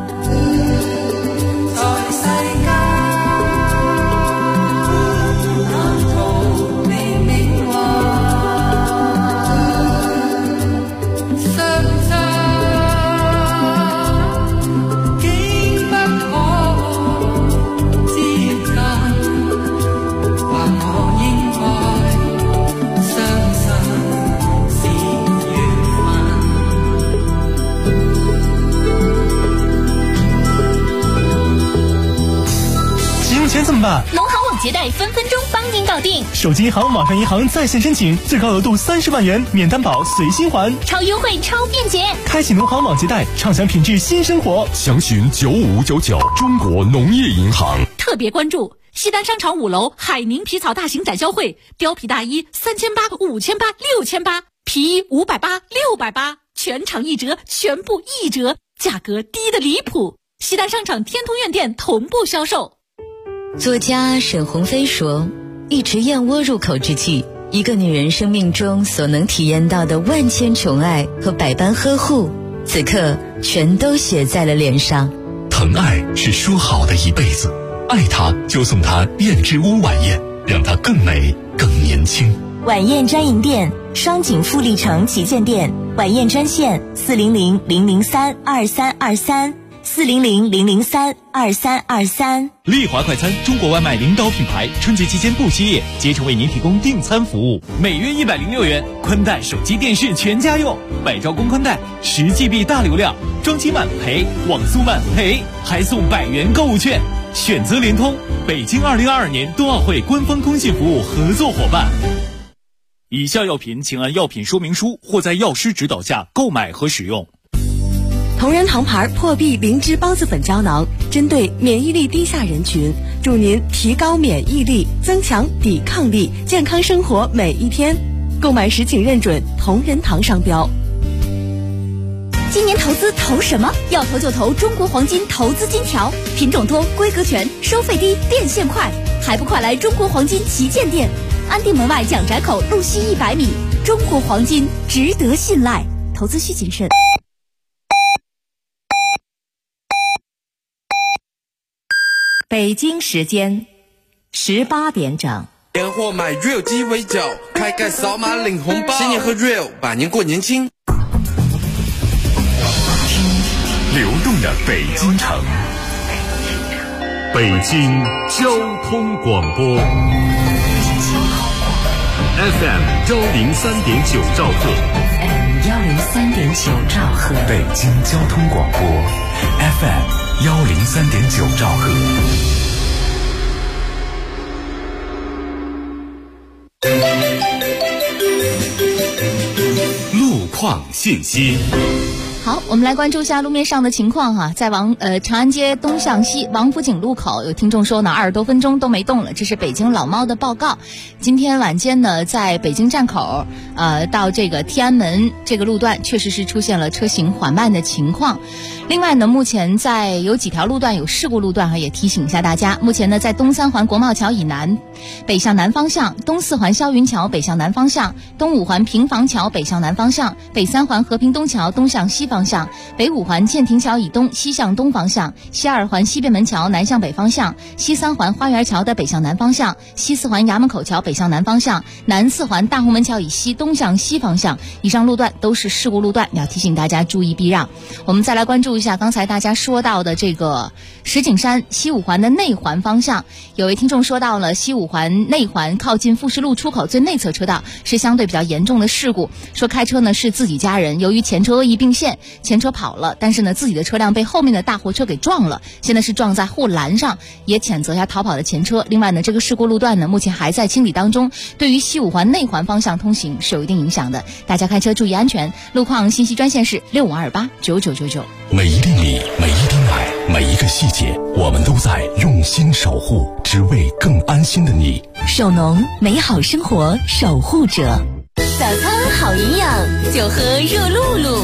怎么办？ 农行网结贷分分钟帮您搞定。 手机银行、网上银行在线申请，最高额度30万元，免担保随心还， 超优惠、超便捷。 开启农行网结贷，畅享品质新生活。 详询9599中国农业银行。 特别关注西单商场5楼海宁皮草大型展销会，貂皮大衣3800、5800、6800，皮衣580、680，全场1折，全部1折，价格低得离谱。西单商场天通苑店同步销售。 作家沈鸿飞说，一池燕窝入口之际，一个女人生命中所能体验到的万千宠爱和百般呵护，此刻全都写在了脸上。 疼爱是说好的一辈子，爱她就送她燕之屋晚宴，让她更美更年轻。 晚宴专营店，双井富力城旗舰店，晚宴专线400-003-2323，400-003-2323。 丽华快餐，中国外卖领导品牌，春节期间不歇业，竭诚为您提供订餐服务，每月106元，宽带、手机、电视全家用，100兆公宽带，10GB 大流量，装机慢赔，网速慢赔，还送100元购物券。选择联通，北京2022年冬奥会官方通信服务合作伙伴。以下药品请按药品说明书或在药师指导下购买和使用。 同仁堂牌破壁灵芝孢子粉胶囊，针对免疫力低下人群，助您提高免疫力，增强抵抗力，健康生活每一天。购买时请认准同仁堂商标。 今年投资投什么？要投就投中国黄金投资金条，品种多，规格全，收费低，变现快，还不快来中国黄金旗舰店，安定门外蒋宅口路西100米。中国黄金值得信赖，投资需谨慎。 北京时间18点整。 年货买 Real 鸡尾酒，开盖扫码领红包，新年喝 Real， 百年过年轻。 流动的北京城，北京交通广播 FM 103.9兆赫 FM 103.9兆赫， 北京交通广播 FM 103.9兆赫。 路况信息。 好，我们来关注一下路面上的情况哈。在长安街东向西王府井路口，有听众说呢20多分钟都没动了，这是北京老猫的报告。今天晚间呢，在北京站口到这个天安门这个路段，确实是出现了车行缓慢的情况。另外呢，目前在有几条路段有事故路段也提醒一下大家。目前呢，在东三环国贸桥以南北向南方向，东四环霄云桥北向南方向，东五环平房桥北向南方向，北三环和平东桥东向西方向，北五环建亭桥以东西向东方向，西二环西便门桥南向北方向，西三环花园桥的北向南方向，西四环衙门口桥北向南方向，南四环大红门桥以西东向西方向。以上路段都是事故路段，要提醒大家注意避让。我们再来关注一下刚才大家说到的这个石景山西五环的内环方向，有位听众说到了西五环内环靠近富士路出口最内侧车道是相对比较严重的事故，说开车呢是自己家人，由于前车恶意并线，前车跑了，但是呢自己的车辆被后面的大货车给撞了，现在是撞在护栏上，也谴责一下逃跑的前车。另外呢，这个事故路段呢目前还在清理当中，对于西五环内环方向通行是有一定影响的，大家开车注意安全。路况信息专线是65289999。 每一厘米，每一滴奶，每一个细节，我们都在用心守护，只为更安心的你。 手农，美好生活守护者。 早餐好营养，就喝热露露。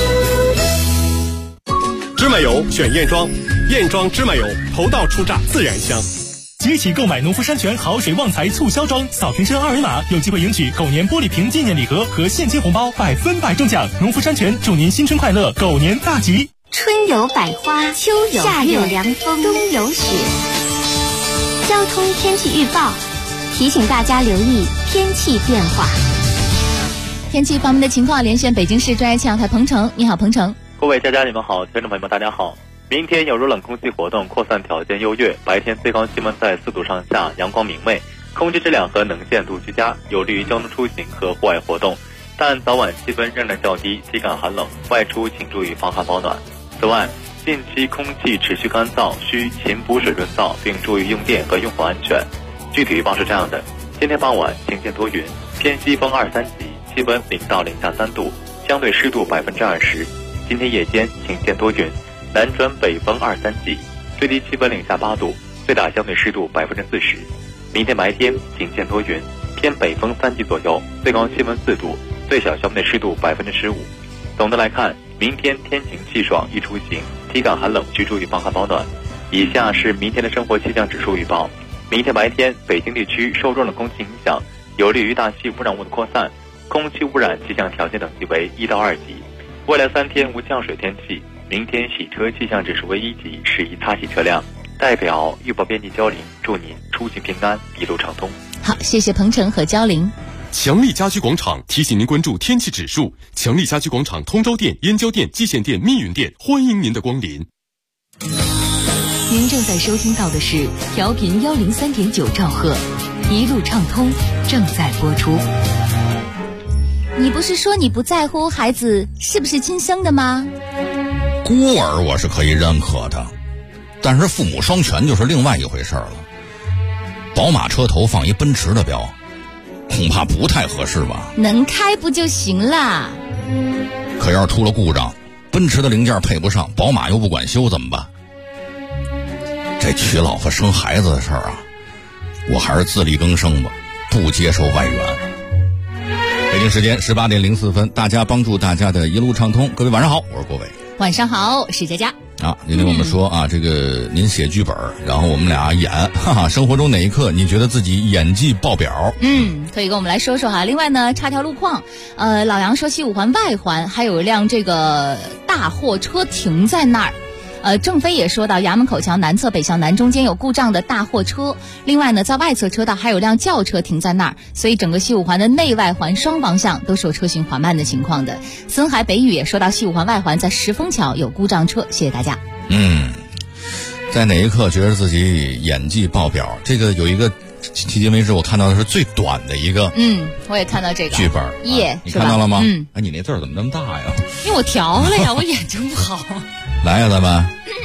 芝麻油选燕庄，燕庄芝麻油头道出榨，自然香。 即起购买农夫山泉好水旺财促销装，扫瓶身2维码有机会赢取狗年玻璃瓶纪念礼盒和现金红包，100%中奖。农夫山泉祝您新春快乐，狗年大吉。 春有百花，秋有夏有凉风，冬有雪。交通天气预报提醒大家留意天气变化。 天气方面的情况，连线北京市专业气象台彭程。你好，彭程。 各位佳佳你们好，听众朋友们大家好。明天有柔冷空气活动，扩散条件优越，白天最高气温在4度上下，阳光明媚，空气质量和能见度居佳，有利于交通出行和户外活动。但早晚气温仍然较低，体感寒冷，外出请注意防寒保暖。此外，近期空气持续干燥，需勤补水润燥，并注意用电和用火安全。具体预报是这样的：今天傍晚晴间多云，偏西风2、3级，气温0到零下3度，相对湿度20%。今天夜间晴间多云，南转北风2、3级，最低气温零下8度，最大相对湿度40%。明天白天晴间多云，偏北风3级左右，最高气温4度，最小相对湿度15%。总的来看，明天天晴气爽，易出行，体感寒冷，需注意防寒保暖。以下是明天的生活气象指数预报：明天白天，北京地区受热冷空气影响，有利于大气污染物的扩散，空气污染气象条件等级为1到2级。未来3天无降水天气，明天洗车气象指数为1级，适宜擦洗车辆。代表预报编辑焦玲，祝您出行平安，一路畅通。 好，谢谢彭程和焦玲。 强力家居广场提醒您关注天气指数。强力家居广场通州店、燕郊店、蓟县店、密云店，欢迎您的光临。 您正在收听到的是调频103.9兆赫，一路畅通正在播出。 你不是说你不在乎孩子是不是亲生的吗？ 孤儿我是可以认可的，但是父母双全就是另外一回事了。宝马车头放一奔驰的标，恐怕不太合适吧？ 能开不就行了？ 可要是出了故障，奔驰的零件配不上，宝马又不管修怎么办？这娶老婆生孩子的事儿啊，我还是自力更生吧，不接受外援。北京时间18点04分，大家帮助大家的一路畅通。各位晚上好，我是郭伟。 晚上好，是佳佳。 今天我们说这个您写剧本，然后我们俩演，生活中哪一刻你觉得自己演技爆表？ 可以跟我们来说说哈。另外呢，插条路况，老杨说西五环外环还有一辆这个大货车停在那儿。郑飞也说到衙门口桥南侧北向南中间有故障的大货车，另外呢，在外侧车道还有辆轿车停在那儿，所以整个西五环的内外环双方向都是有车行缓慢的情况的。森海北语也说到西五环外环在石峰桥有故障车，谢谢大家。 在哪一刻觉得自己演技爆表？这个有一个迄今为止我看到的是最短的一个， 我也看到这个剧本，你看到了吗？你那字儿怎么那么大呀？ 因为我调了呀，我眼睛不好。 来呀，咱们。 来。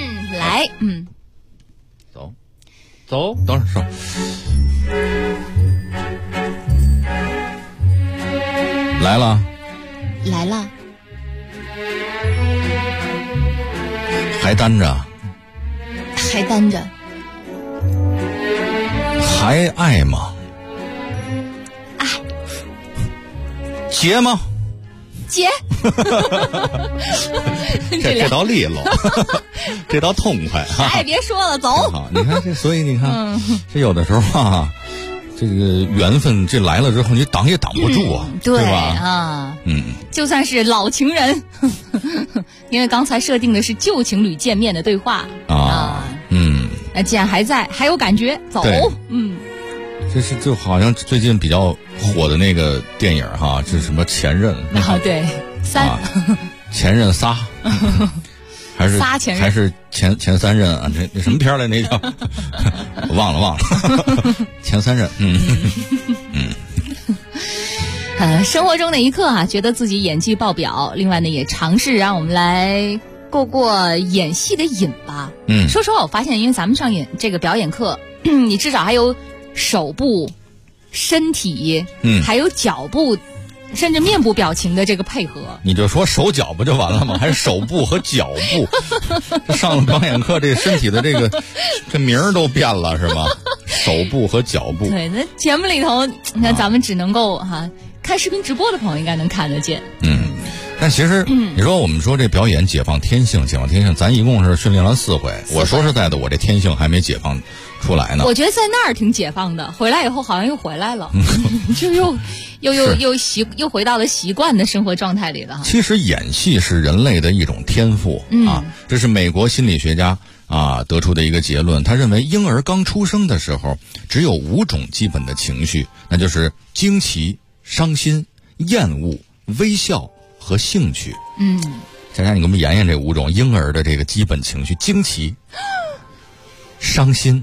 来， 走，等会儿来了，还单着，还爱吗？ 爱， 结吗？ 结， 这道利落，这道痛快。 哎，别说了，走。 好，你看这，所以你看，这有的时候啊，这个缘分这来了之后，你挡也挡不住啊， 对吧？ 啊，就算是老情人，因为刚才设定的是旧情侣见面的对话那既然还在，还有感觉，走。 这是就好像最近比较火的那个电影哈，就是什么前任对3， 前任仨，还是仨前任， 还是前3任啊？这什么片来？那叫忘了，前3任， 生活中的一刻啊，觉得自己演技爆表，另外呢，也尝试让我们来过演戏的瘾吧。说实话，我发现，因为咱们上这个表演课，你至少还有手部、身体，还有脚部，甚至面部表情的这个配合。 你就说手脚不就完了吗？还是手部和脚部？这上了表演课，这身体的这名儿都变了是吗？手部和脚部。 对，那节目里头，你看咱们只能够看视频直播的朋友应该能看得见。 但其实，你说我们说这表演解放天性，咱一共是训练了4回。我说实在的，我这天性还没解放出来呢。 我觉得在那儿挺解放的，回来以后好像又回来了，就又回到了习惯的生活状态里了。 其实演戏是人类的一种天赋这是美国心理学家得出的一个结论。他认为婴儿刚出生的时候只有5种基本的情绪，那就是惊奇、伤心、厌恶、微笑和兴趣。佳佳，你给我们演这5种婴儿的这个基本情绪：惊奇、伤心、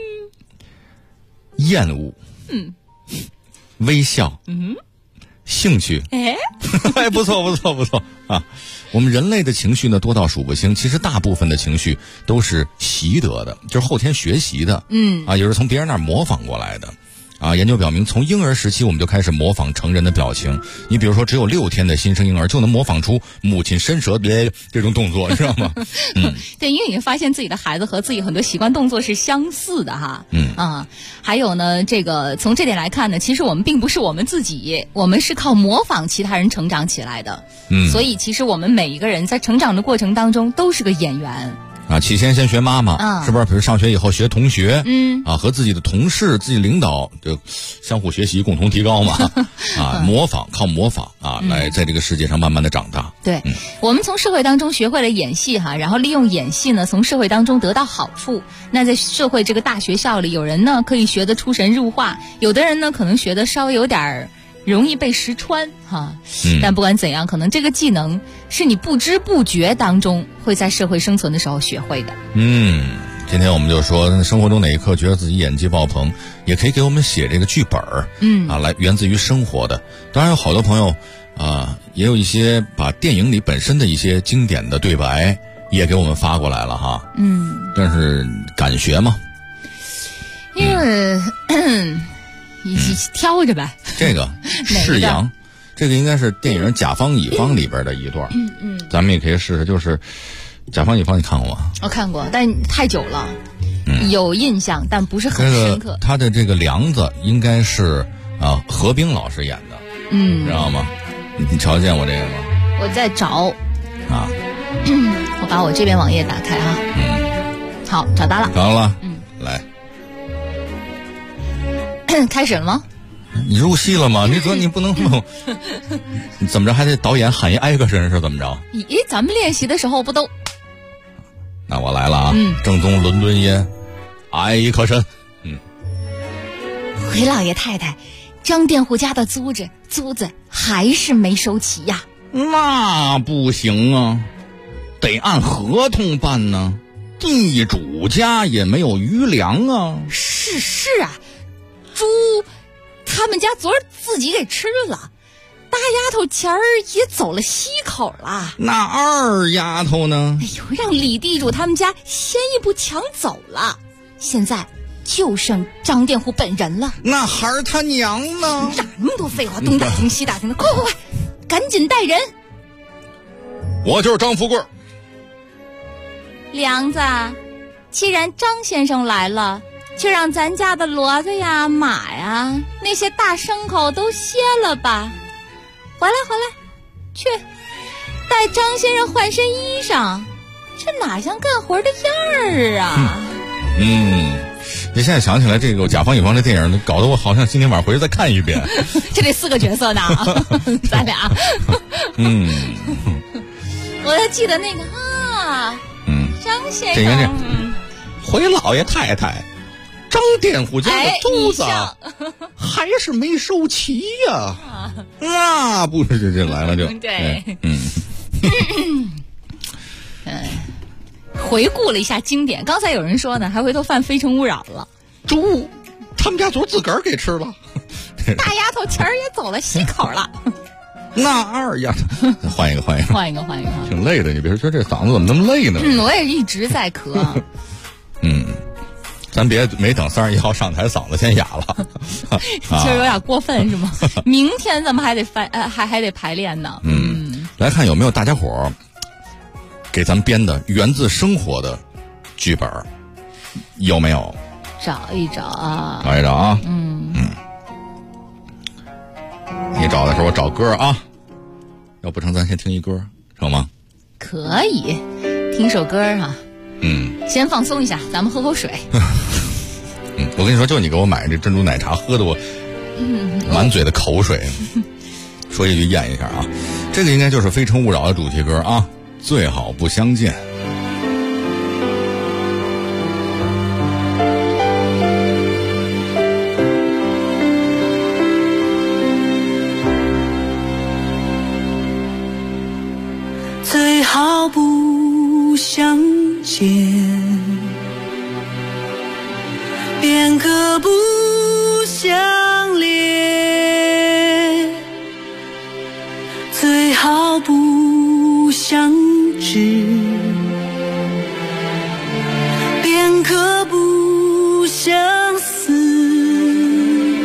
厌恶、微笑、兴趣。哎，不错啊！我们人类的情绪呢多到数不清，其实大部分的情绪都是习得的，就是后天学习的。也是从别人那儿模仿过来的。研究表明，从婴儿时期我们就开始模仿成人的表情。你比如说，只有6天的新生婴儿就能模仿出母亲伸舌这种动作，知道吗？ 对，因为你发现自己的孩子和自己很多习惯动作是相似的哈。还有呢，这个从这点来看呢，其实我们并不是我们自己，我们是靠模仿其他人成长起来的。所以其实我们每一个人在成长的过程当中都是个演员。 起先学妈妈，是不是？比如上学以后学同学，和自己的同事、自己领导就相互学习，共同提高嘛。模仿，靠模仿来在这个世界上慢慢的长大。 对，我们从社会当中学会了演戏然后利用演戏呢，从社会当中得到好处。那在社会这个大学校里，有人呢可以学得出神入化，有的人呢可能学得稍微有点容易被识穿但不管怎样，可能这个技能是你不知不觉当中会在社会生存的时候学会的。 今天我们就说，生活中哪一刻觉得自己演技爆棚，也可以给我们写这个剧本来源自于生活的。当然有好多朋友也有一些把电影里本身的一些经典的对白也给我们发过来了哈。但是敢学吗？ 因为你挑着呗。 这个释阳，这个应该是电影《甲方乙方》里边的一段。咱们也可以试试，就是甲方乙方，你看过吗？ 我看过，但太久了，有印象，但不是很深刻。 他的这个梁子应该是何冰老师演的，知道吗？你瞧见我这个吗？ 我在找我把我这边网页打开好，找到了。 找到了。来。 开始了吗？ 你入戏了吗？你说你不能你怎么着还得导演喊一艾克森是怎么着？ 咦，咱们练习的时候不都？ 那我来了正宗伦敦音，艾克森。 回老爷太太，张佃户家的租子还是没收齐呀。 那不行啊，得按合同办呢。地主家也没有余粮啊。 是啊，猪他们家昨儿自己给吃了， 大丫头钱儿也走了西口了。 那二丫头呢？ 哎呦，让李地主他们家先一步抢走了，现在就剩张佃户本人了。 那孩儿他娘呢？ 哪那么多废话，东打听西打听的，快，赶紧带人。 我就是张富贵。 梁子，既然张先生来了，就让咱家的骡子呀、马呀那些大牲口都歇了吧。回来，去带张先生换身衣裳，这哪像干活的样儿啊！ 你现在想起来这个甲方乙方这电影，搞得我好像今天晚上回去再看一遍。 这得4个角色呢，咱俩。我还记得那个张先生， 回老爷太太，张佃户家的珠子还是没收齐呀。那不是这来了就对，回顾了一下经典，刚才有人说呢，还回头犯《非诚勿扰》了。 猪，他们家猪自个儿给吃了。 大丫头钱儿也走了西口了。 那二丫头，换一个，挺累的。你别说这嗓子怎么那么累呢？ 我也一直在咳。 咱别没等31号上台，嗓子先哑了。 其实有点过分是吗？明天咱们还得还得排练呢。 来看有没有大家伙给咱编的源自生活的剧本，有没有？ 找一找啊。 你找的时候我找歌啊，要不成咱先听一歌成吗？ 可以，听首歌啊。先放松一下，咱们喝口水。 我跟你说，就你给我买这珍珠奶茶，喝的我满嘴的口水。说一句咽一下啊，这个应该就是《非诚勿扰》的主题歌啊，最好不相见。 最好不相见，便可不相恋，最好不相知，便可不相思，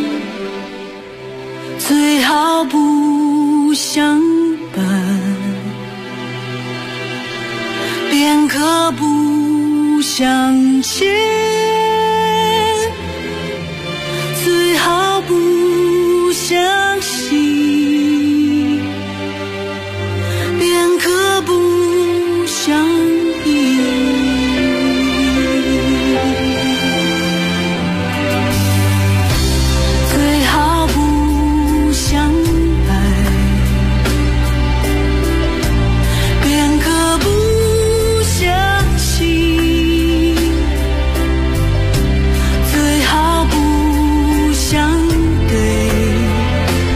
最好不相伴，便可不相欠，最好不相信，便可不相依，最好不相爱，便可不相信，最好不相对，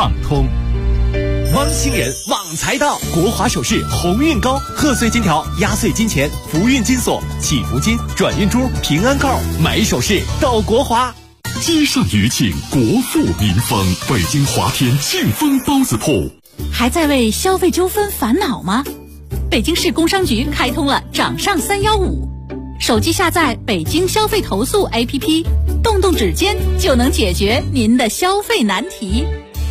畅通。汪星人旺财到，国华首饰鸿运高，贺岁金条、压岁金钱、福运金锁、祈福金、转运珠、平安扣，买首饰到国华。 积善余庆，国富民丰。北京华天庆丰包子铺。 还在为消费纠纷烦恼吗？北京市工商局开通了掌上315，手机下载北京消费投诉 APP， 动动指尖就能解决您的消费难题。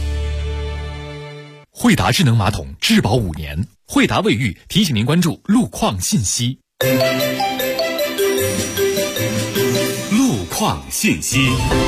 惠达智能马桶质保5年，惠达卫浴提醒您关注路况信息。 路况信息。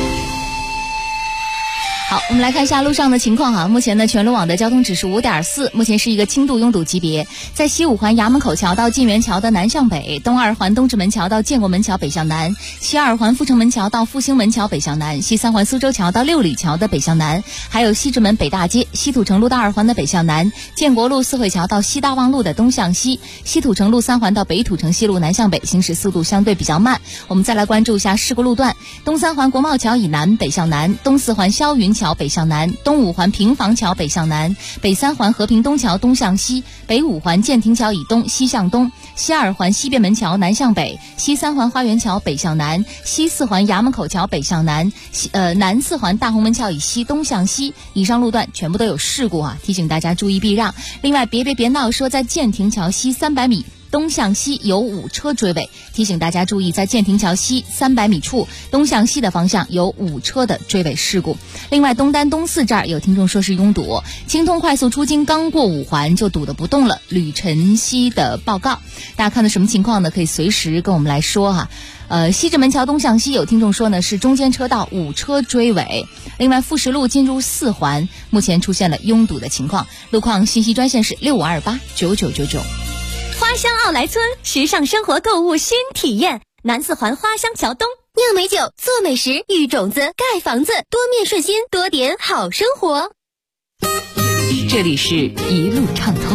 好，我们来看一下路上的情况哈。目前呢，全路网的交通指数5.4，目前是一个轻度拥堵级别。在西五环衙门口桥到晋源桥的南向北，东二环东直门桥到建国门桥北向南，西二环阜成门桥到复兴门桥北向南，西三环苏州桥到六里桥的北向南，还有西直门北大街、西土城路到二环的北向南，建国路四惠桥到西大望路的东向西，西土城路3环到北土城西路南向北，行驶速度相对比较慢。我们再来关注一下事故路段：东三环国贸桥以南北向南，东四环霄云桥北向南，东五环平房桥北向南，北三环和平东桥东向西，北五环建亭桥以东西向东，西二环西便门桥南向北，西三环花园桥北向南，西四环衙门口桥北向南，南四环大红门桥以西东向西。以上路段全部都有事故啊，提醒大家注意避让。另外别闹，说在建亭桥西300米东向西有5车追尾，提醒大家注意，在建亭桥西300米处东向西的方向有5车的追尾事故。另外东单东四这儿有听众说是拥堵，京通快速出京刚过5环就堵得不动了。吕晨曦的报告，大家看到什么情况呢？可以随时跟我们来说哈。西直门桥东向西有听众说呢是中间车道5车追尾。另外富石路进入4环目前出现了拥堵的情况。路况信息专线是65289999。 花乡奥莱村，时尚生活购物新体验。南四环花乡桥东，酿美酒，做美食，育种子，盖房子，多面顺心，多点好生活。 这里是一路畅通。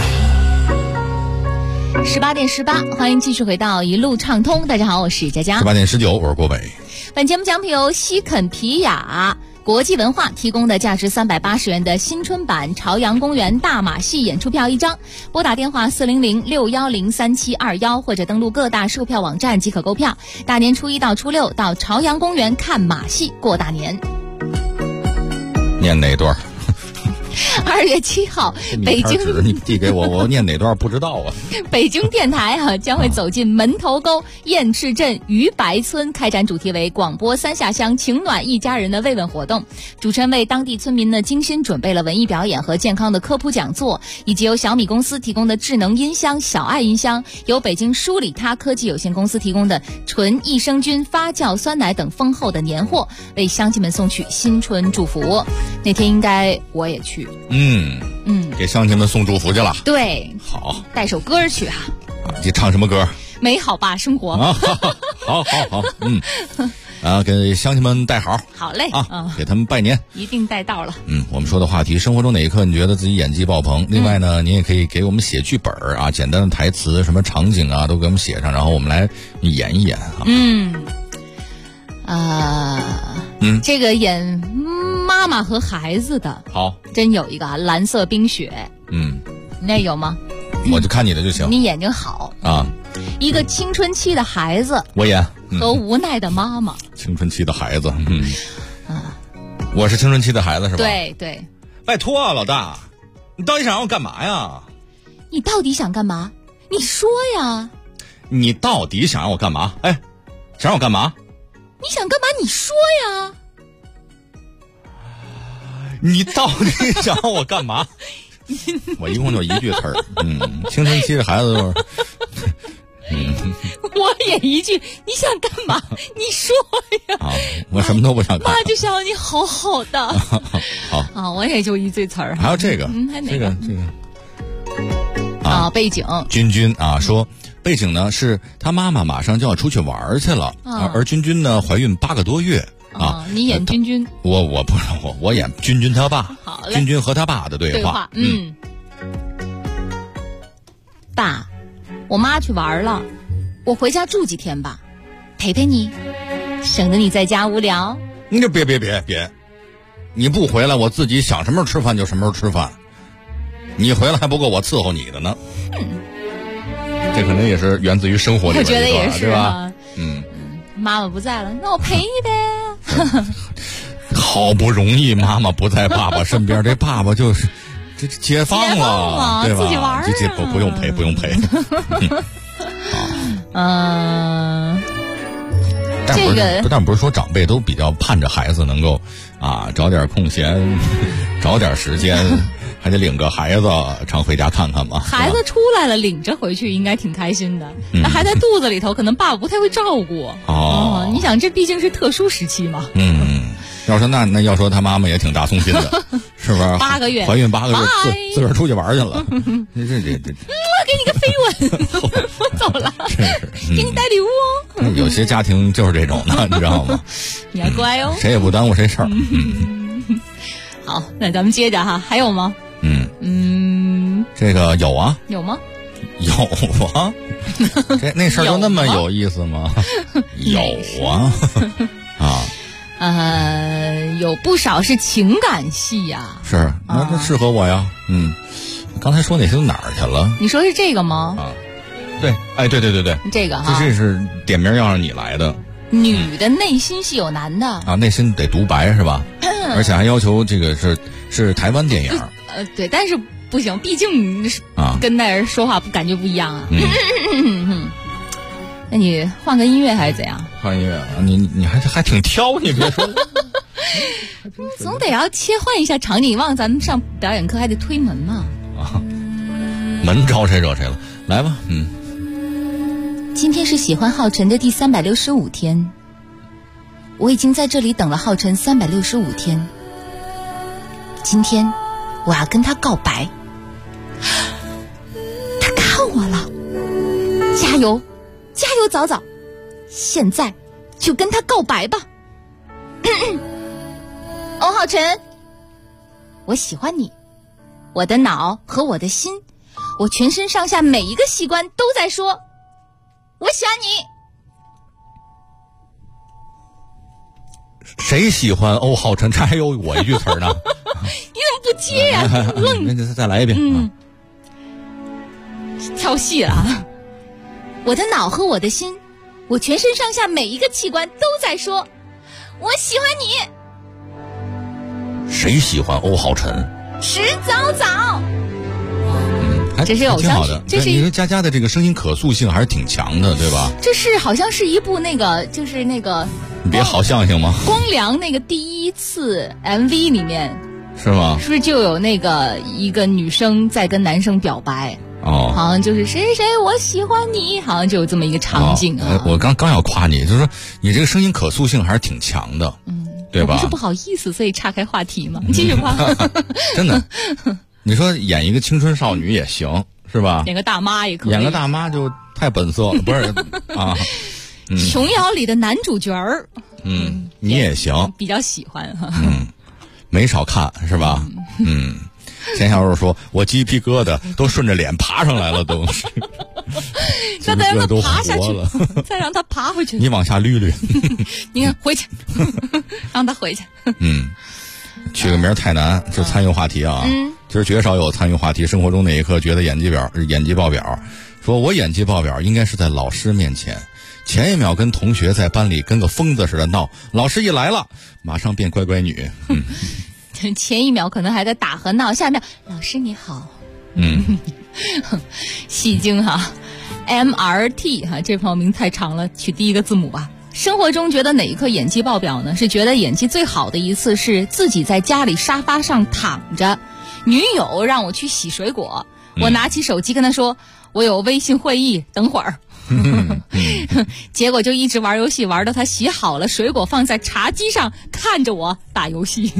18点18，欢迎继续回到一路畅通。大家好，我是佳佳。 18点19，我是郭伟。 本节目奖品由西肯皮雅国际文化提供的价值380元的新春版朝阳公园大马戏演出票1张，拨打电话400-610-3721或者登录各大售票网站即可购票。大年初1到初6到朝阳公园看马戏过大年。 念哪段 ？2月7号，北京你递给我，我念哪段不知道啊。 北京电台将会走进门头沟雁翅镇鱼白村，开展主题为广播3下乡情暖一家人的慰问活动。主持人为当地村民呢精心准备了文艺表演和健康的科普讲座，以及由小米公司提供的智能音箱小爱音箱，由北京舒里他科技有限公司提供的纯益生菌发酵酸奶等丰厚的年货，为乡亲们送去新春祝福。那天应该我也去。给乡亲们送祝福去了。 对， 好， 带首歌去啊。 你唱什么歌？ 美好吧生活。 好，给乡亲们带好。 好嘞啊，给他们拜年， 一定带到了。 我们说的话题，生活中哪一刻你觉得自己演技爆棚？另外呢，你也可以给我们写剧本啊，简单的台词、什么场景啊，都给我们写上，然后我们来演一演啊。 这个演妈妈和孩子的， 好， 真有一个蓝色冰雪。那有吗？ 我就看你的就行。 你眼睛好啊。 一个青春期的孩子， 我演和无奈的妈妈。 青春期的孩子，我是青春期的孩子是吧？ 对。 拜托啊，老大，你到底想让我干嘛呀？ 你到底想干嘛？你说呀。 你到底想让我干嘛？哎，想让我干嘛？ 你想干嘛？你说呀。 你到底想让我干嘛？我一共就一句词儿，青春期的孩子都是， 我也一句，你想干嘛？你说呀。 我什么都不想干。 妈就想你好好的。好我也就一句词儿。 还有这个， 还哪个？ 这个背景君说。背景呢是他妈妈马上就要出去玩去了，而君君呢怀孕8个多月啊。 你演君君， 我不是我演君君他爸。 好嘞， 君君和他爸的对话。 爸，我妈去玩了，我回家住几天吧，陪陪你，省得你在家无聊。 你就别， 你不回来，我自己想什么时候吃饭就什么时候吃饭。你回来还不够我伺候你的呢。这可能也是源自于生活里边， 我觉得也是， 对吧？ 妈妈不在了，那我陪你呗。 好不容易妈妈不在爸爸身边，这爸爸就是这解放了，对吧？ 自己玩这不用陪，不用陪。但不是说长辈都比较盼着孩子能够找点空闲，找点时间，还得领个孩子常回家看看嘛。 孩子出来了，领着回去应该挺开心的。那还在肚子里头，可能爸爸不太会照顾。你想，这毕竟是特殊时期嘛。 要说那要说他妈妈也挺大松心的，是不是？8个月，怀孕8个月，自个儿出去玩去了。这。 我给你个飞吻，我走了。给你带礼物哦。 有些家庭就是这种的，你知道吗？ 你还乖哦。 谁也不耽误谁事儿。 好，那咱们接着哈，还有吗？ 这个有啊。 有吗？ 有啊。那事儿就那么有意思吗？有啊。 有不少是情感戏呀。 是，那适合我呀。刚才说那些都哪儿去了？ 你说是这个吗？ 对，对， 这个哈， 这是点名要让你来的。 女的内心戏有男的内心得独白是吧？而且还要求这个是台湾电影。 对，但是不行，毕竟跟那人说话感觉不一样啊。那你换个音乐还是怎样？ 换音乐，你还挺挑，你别说。 总得要切换一下场景，忘咱们上表演课还得推门嘛。 门招谁惹谁了？来吧。 今天是喜欢浩辰的第365天，我已经在这里等了浩辰365天。今天我要跟他告白。他看我了，加油加油早早，现在就跟他告白吧。欧浩辰，我喜欢你，我的脑和我的心，我全身上下每一个器官都在说我喜欢你。 谁喜欢欧浩辰？这还有我一句词儿呢。 你怎么不接呀？ 那再来一遍。 跳戏了。我的脑和我的心，我全身上下每一个器官都在说我喜欢你。 谁喜欢欧浩辰？ 石早早。这是偶像剧，这是你说佳佳的这个声音可塑性还是挺强的，对吧？ 这是好像是一部就是那个， 你别好像行吗？ 光良那个第一次 MV 里面是吗？ 是不是就有那个一个女生在跟男生表白？好像就是谁谁我喜欢你，好像就有这么一个场景啊。 我刚要夸你，就是说你这个声音可塑性还是挺强的，对吧？ 我不是不好意思，所以岔开话题嘛，继续夸。 真的。你说演一个青春少女也行，是吧？ 演个大妈也可以。 演个大妈就太本色了，不是啊？ 琼瑶里的男主角儿， 你也行， 比较喜欢哈。 没少看是吧？钱小肉说，我鸡皮疙瘩都顺着脸爬上来了，都。 再让他爬下去了，再让他爬回去。 你往下捋捋。 你看回去，让他回去。 取个名太难，就参与话题啊。其实绝少有参与话题。生活中那一刻觉得演技爆表，说我演技爆表应该是在老师面前，前一秒跟同学在班里跟个疯子似的闹，老师一来了，马上变乖乖女。 前一秒可能还在打和闹，下一秒老师你好。戏精哈 ，MRT 哈，这朋友名太长了，取第一个字母吧。生活中觉得哪一刻演技爆表呢？是觉得演技最好的一次是自己在家里沙发上躺着，女友让我去洗水果，我拿起手机跟她说我有微信会议，等会儿。结果就一直玩游戏，玩到她洗好了水果放在茶几上，看着我打游戏。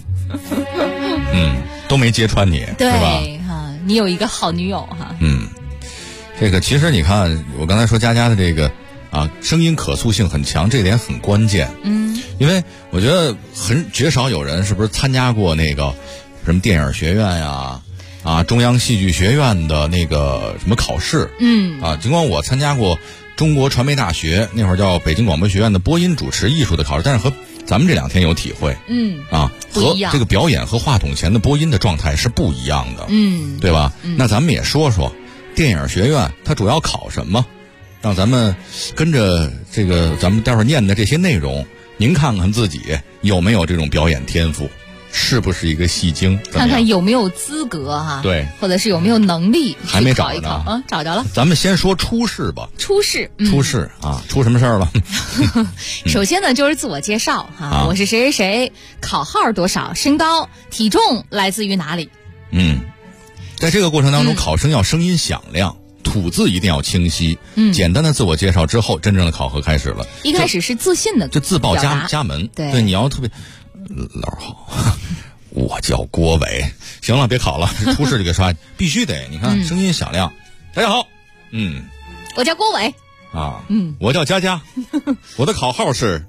都没揭穿你， 对吧？ 你有一个好女友哈。 这个其实你看，我刚才说佳佳的这个声音可塑性很强，这点很关键。因为我觉得绝少有人是不是参加过那个什么电影学院呀，中央戏剧学院的那个什么考试。尽管我参加过中国传媒大学那会儿叫北京广播学院的播音主持艺术的考试，但是和咱们这2天有体会，和这个表演和话筒前的播音的状态是不一样的，对吧？那咱们也说说电影学院它主要考什么，让咱们跟着这个咱们待会儿念的这些内容，您看看自己有没有这种表演天赋，是不是一个戏精， 看看有没有资格哈， 对， 或者是有没有能力， 还没找呢啊，找着了。 咱们先说初试吧。 初试啊，出什么事儿了？ 首先呢，就是自我介绍哈，我是谁谁谁，考号多少，身高体重来自于哪里。 在这个过程当中，考生要声音响亮，吐字一定要清晰。简单的自我介绍之后，真正的考核开始了。 一开始是自信的， 就自报家门。对，你要特别，老师好，我叫郭伟。行了，别考了，初试就给刷，必须得。你看，声音响亮。大家好， 我叫郭伟。 我叫佳佳，我的考号是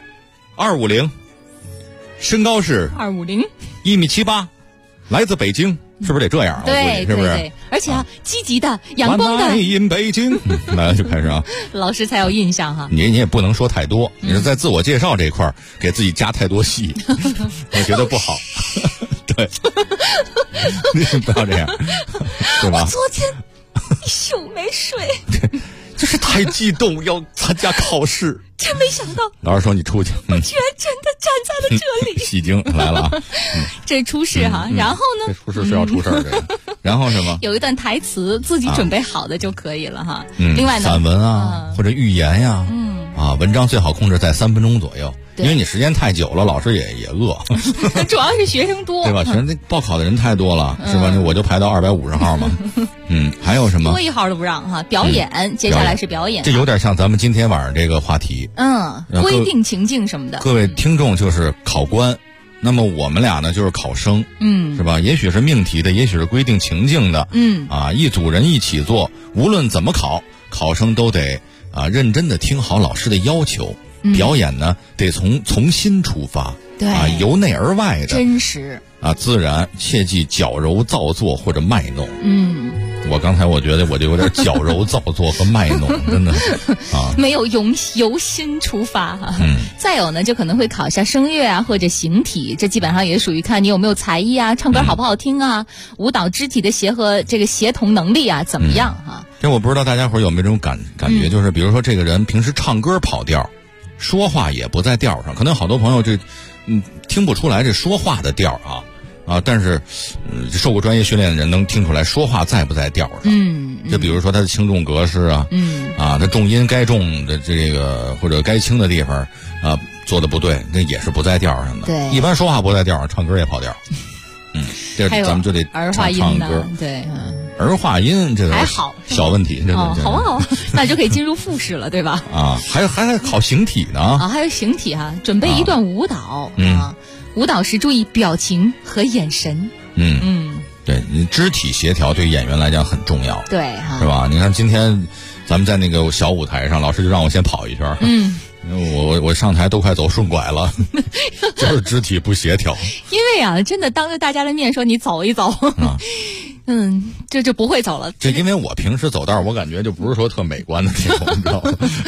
250，身高是1.78米，来自北京。是不是得这样？ 对， 是不是？ 对，而且积极的、阳光的。 in 北京，来就开始啊！ 老师才有印象哈。 你也不能说太多，你是在自我介绍这一块给自己加太多戏，我觉得不好。对，你不要这样，对吧？ 我昨天一宿没睡， 就是太激动要参加考试。 真没想到， 老师说你出去， 我居然真的站在了这里。 戏精来了啊！ 这初试哈，然后呢？ 这初试是要出事儿的。然后什么？ 有一段台词自己准备好的就可以了哈。另外呢， 散文啊，或者寓言呀，文章最好控制在3分钟左右，因为你时间太久了，老师也饿。 主要是学生多， 对吧？学生报考的人太多了，是吧？我就排到250号嘛。还有什么？ 多一号都不让哈。表演，接下来是表演。 这有点像咱们今天晚上这个话题。 规定情境什么的。 各位听众就是考官，那么我们俩呢就是考生，是吧？也许是命题的，也许是规定情境的，一组人一起做，无论怎么考，考生都得认真的听好老师的要求。表演呢得从心出发， 对， 由内而外的真实自然，切忌矫揉造作或者卖弄。我刚才我觉得我就有点矫揉造作和卖弄，真的没有由心出发哈。再有呢，就可能会考一下声乐啊或者形体，这基本上也属于看你有没有才艺啊，唱歌好不好听啊，舞蹈肢体的协同能力啊怎么样哈。 这我不知道大家伙有没有这种感觉，就是比如说这个人平时唱歌跑调，说话也不在调上，可能好多朋友听不出来这说话的调但是受过专业训练的人能听出来说话在不在调上。就比如说他的轻重格式他重音该重的这个或者该轻的地方做的不对，那也是不在调上的。 对， 一般说话不在调上，唱歌也跑调。这咱们就得儿化音呢，对， 儿化音这还好， 小问题， 好不好？那就可以进入复试了，对吧？ 还考形体呢还有形体准备一段舞蹈舞蹈时注意表情和眼神。 对，你肢体协调对演员来讲很重要， 对是吧？你看今天咱们在那个小舞台上，老师就让我先跑一圈，我上台都快走顺拐了，就是肢体不协调。 因为真的当着大家的面说你走一走，这就不会走了。 这因为我平时走道，我感觉就不是说特美观的那种，你知道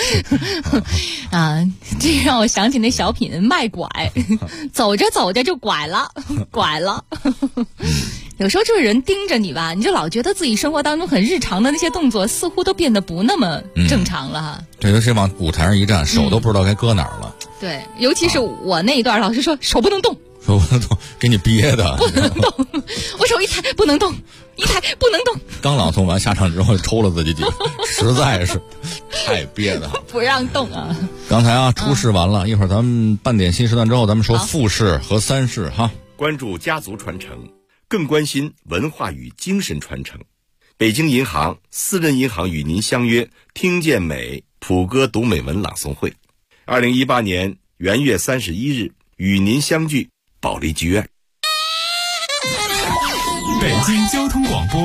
吗？这让我想起那小品卖拐，走着走着就拐了。有时候这个人盯着你吧，你就老觉得自己生活当中很日常的那些动作似乎都变得不那么正常了对，尤其往舞台上一站，手都不知道该搁哪儿了。 对，尤其是我那一段，老师说手不能动， 手不能动，给你憋的不能动。我手一抬不能动，一抬不能动。 刚朗诵完下场之后抽了自己几个，实在是太憋的， 不让动啊。 刚才初试完了，一会儿咱们半点新时段之后，咱们说复试和3试哈。 关注家族传承，更关心文化与精神传承。北京银行私人银行与您相约听见美普歌读美文朗诵会，2018年元月31日与您相聚保利剧院。 北京交通广播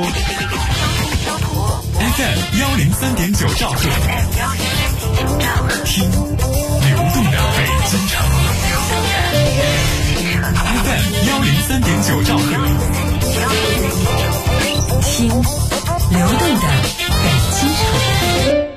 FM 103.9兆赫，听流动的北京城。FM 103.9兆赫， 听流动的北京城。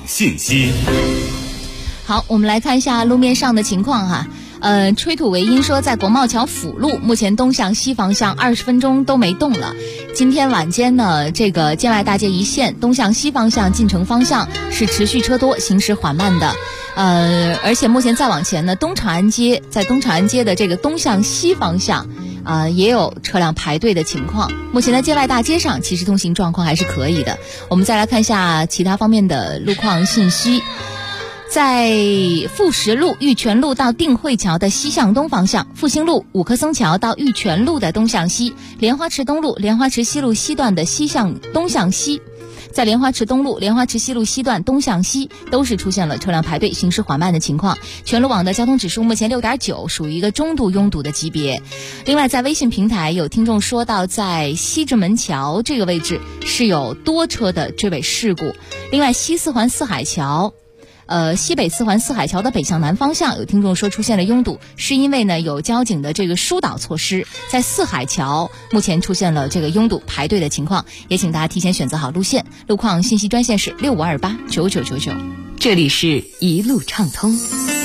信息。 好，我们来看一下路面上的情况哈。吹土为阴说，在国贸桥辅路，目前东向西方向20分钟都没动了。今天晚间呢，这个建外大街一线东向西方向进城方向是持续车多，行驶缓慢的。而且目前再往前呢，东长安街的这个东向西方向也有车辆排队的情况。目前在建外大街上，其实通行状况还是可以的。我们再来看一下其他方面的路况信息。在富实路玉泉路到定慧桥的西向东方向，复兴路五棵松桥到玉泉路的东向西，莲花池东路莲花池西路西段的西向东向西，在莲花池东路莲花池西路西段东向西都是出现了车辆排队行驶缓慢的情况。全路网的交通指数目前6.9，属于一个中度拥堵的级别。另外在微信平台有听众说到，在西直门桥这个位置是有多车的追尾事故。另外西四环四海桥西北四环四海桥的北向南方向，有听众说出现了拥堵，是因为呢有交警的这个疏导措施，在四海桥目前出现了这个拥堵排队的情况，也请大家提前选择好路线。路况信息专线是65289999。 这里是一路畅通。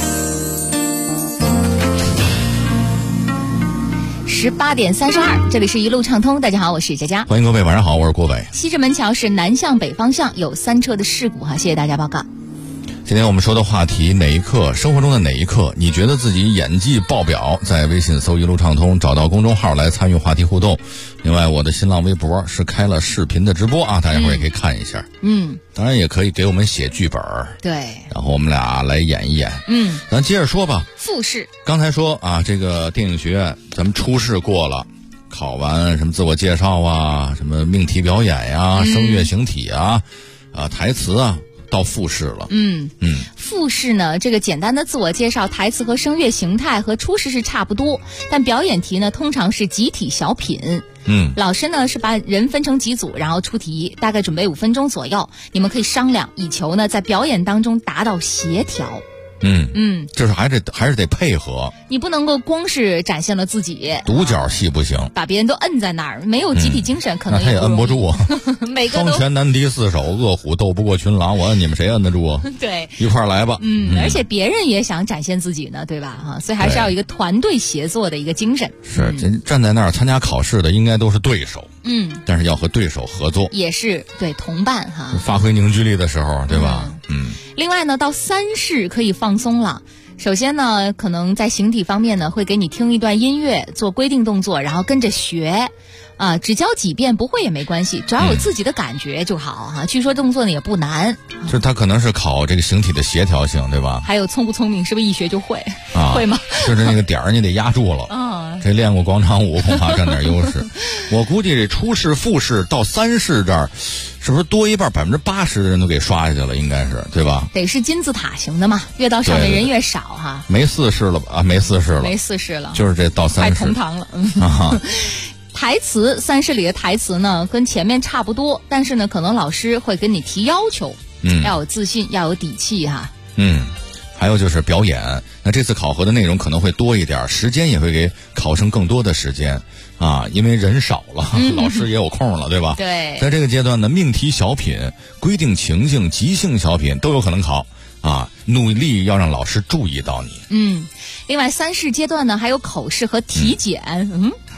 18点32，这里是一路畅通。大家好，我是佳佳。 欢迎各位，晚上好，我是郭伟。 西直门桥是南向北方向有3车的事故哈，谢谢大家报告。 今天我们说的话题，哪一刻生活中的哪一刻你觉得自己演技爆表？在微信搜一路畅通，找到公众号来参与话题互动。另外我的新浪微博是开了视频的直播啊，大家伙儿也可以看一下。当然也可以给我们写剧本， 对， 然后我们俩来演一演。咱接着说吧。 复试刚才说啊，这个电影学院咱们初试过了，考完什么自我介绍啊，什么命题表演呀、声乐形体啊，台词啊，到复试了。 复试呢，这个简单的自我介绍、台词和声乐形态和初试是差不多，但表演题呢通常是集体小品。老师呢是把人分成几组，然后出题，大概准备5分钟左右，你们可以商量，以求呢在表演当中达到协调。 就是还是得配合， 你不能够光是展现了自己， 独角戏不行， 把别人都摁在那儿，没有集体精神，可能他也摁不住啊。 每个都双拳难敌4手，饿虎斗不过群狼，我摁你们谁摁得住啊？ 对， 一块儿来吧。 而且别人也想展现自己呢，对吧？所以还是要有一个团队协作的一个精神。 是，站在那儿参加考试的应该都是对手。但是要和对手合作， 也是对同伴哈， 发挥凝聚力的时候，对吧？ 另外呢，到3试可以放松了。首先呢，可能在形体方面呢，会给你听一段音乐，做规定动作，然后跟着学。只教几遍不会也没关系，只要有自己的感觉就好哈。据说动作呢也不难， 就是他可能是考这个形体的协调性，对吧？ 还有聪不聪明，是不是一学就会？会吗？ 就是那个点儿你得压住了。这练过广场舞恐怕占点优势。我估计这初试、复试到3试这儿，是不是多一半80%的人都给刷下去了？应该是，对吧？ 得是金字塔型的嘛，越到上面人越少哈。 没4试了吧？没4试了，就是这到3试。 太同堂了。台词3试里的台词呢，跟前面差不多，但是呢，可能老师会跟你提要求，要有自信，要有底气哈。 还有就是表演，那这次考核的内容可能会多一点，时间也会给考生更多的时间啊，因为人少了，老师也有空了，对吧？ 对， 在这个阶段呢，命题小品、规定情境、即兴小品都有可能考啊，努力要让老师注意到你。 另外3试阶段呢，还有口试和体检。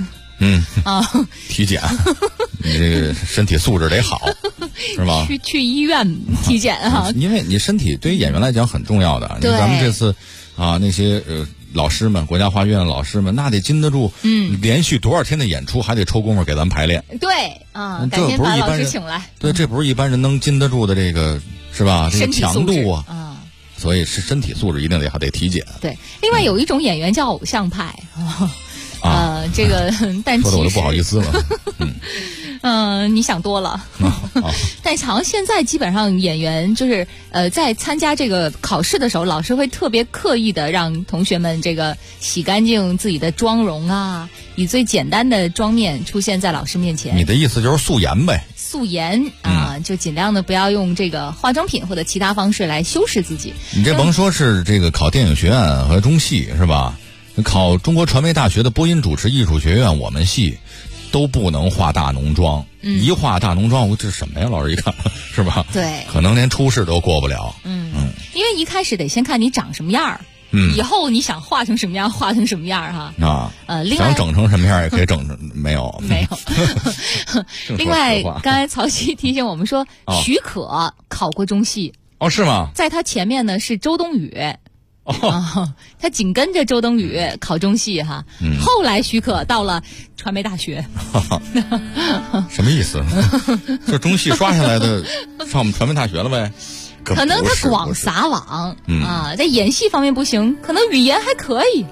体检，你这个身体素质得好，是吧？ 去医院体检哈， 因为你身体对于演员来讲很重要的。 对， 咱们这次啊，那些老师们，国家话剧院的老师们，那得经得住，连续多少天的演出，还得抽功夫给咱们排练。 对啊，改天把老师请来。 对，这不是一般人能经得住的，这个是吧？这个强度啊，所以是身体素质一定还得体检。 对，另外有一种演员叫偶像派。这个，但其实说的我都不好意思了。你想多了。但好像现在基本上演员就是在参加这个考试的时候，老师会特别刻意的让同学们这个洗干净自己的妆容啊，以最简单的妆面出现在老师面前。 你的意思就是素颜呗？ 素颜啊，就尽量的不要用这个化妆品或者其他方式来修饰自己。 你这甭说是这个考电影学院和中戏是吧？考中国传媒大学的播音主持艺术学院，我们系都不能化大浓妆。一化大浓妆，这是什么呀？老师一看，是吧？ 对， 可能连初试都过不了。 因为一开始得先看你长什么样儿。以后你想画成什么样，画成什么样哈。另外想整成什么样也可以整成，没有。 另外，刚才曹曦提醒我们说，许可考过中戏。 是吗？ 在他前面呢是周冬雨。他紧跟着周冬雨考中戏哈。后来许可到了传媒大学。 什么意思？就中戏刷下来的，上我们传媒大学了呗？ 可能他广撒网在演戏方面不行，可能语言还可以。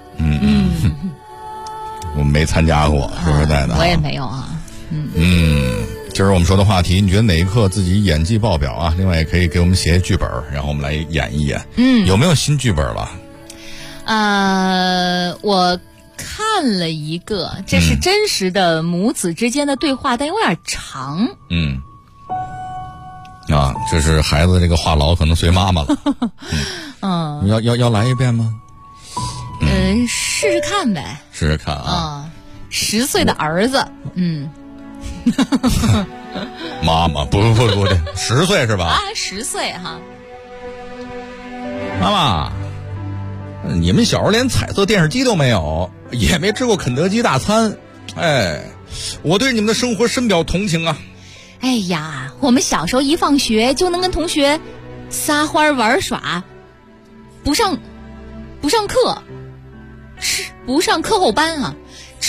我没参加过，说实在的， 我也没有啊。 今儿我们说的话题，你觉得哪一刻自己演技爆表啊？另外也可以给我们写剧本，然后我们来演一演。有没有新剧本了？ 我看了一个，这是真实的母子之间的对话，但有点长。 这是孩子这个话痨可能随妈妈了。要来一遍吗？ 试试看呗。 试试看啊。 10岁的儿子， 妈妈不对，10岁是吧 ？10岁哈。 妈妈，你们小时候连彩色电视机都没有，也没吃过肯德基大餐，我对你们的生活深表同情啊。 哎呀，我们小时候一放学就能跟同学撒欢玩耍，不上课，不上课后班啊，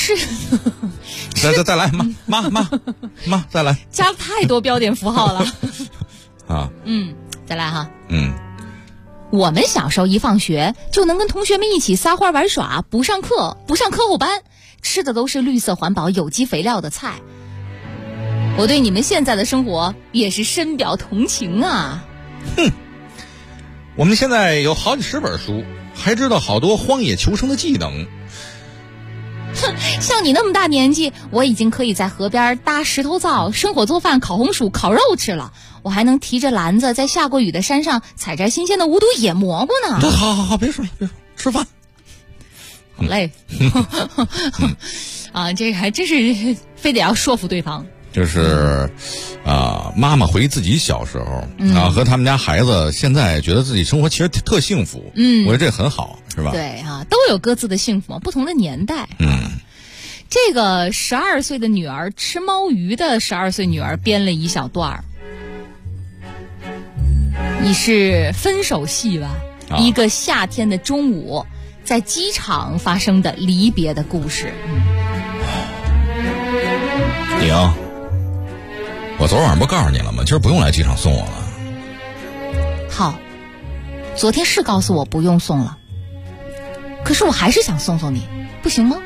再来，妈，再来， 加了太多标点符号了再来哈。我们小时候一放学就能跟同学们一起撒欢玩耍，不上课后班，吃的都是绿色环保有机肥料的菜。我对你们现在的生活也是深表同情啊。 我们现在有好几10本书，还知道好多荒野求生的技能。 像你那么大年纪，我已经可以在河边搭石头灶，生火做饭，烤红薯，烤肉吃了。我还能提着篮子在下过雨的山上采摘新鲜的无毒野蘑菇呢。 好，别说了，吃饭。 好累。这还真是非得要说服对方。 就是妈妈回忆自己小时候和他们家孩子现在觉得自己生活其实特幸福。我觉得这很好，是吧？ 对都有各自的幸福，不同的年代。这个12岁的女儿吃猫鱼的12岁女儿编了一小段。你是分手戏吧？一个夏天的中午，在机场发生的离别的故事。 宁，我昨晚上不告诉你了吗？今儿不用来机场送我了。 好，昨天是告诉我不用送了，可是我还是想送你，不行吗？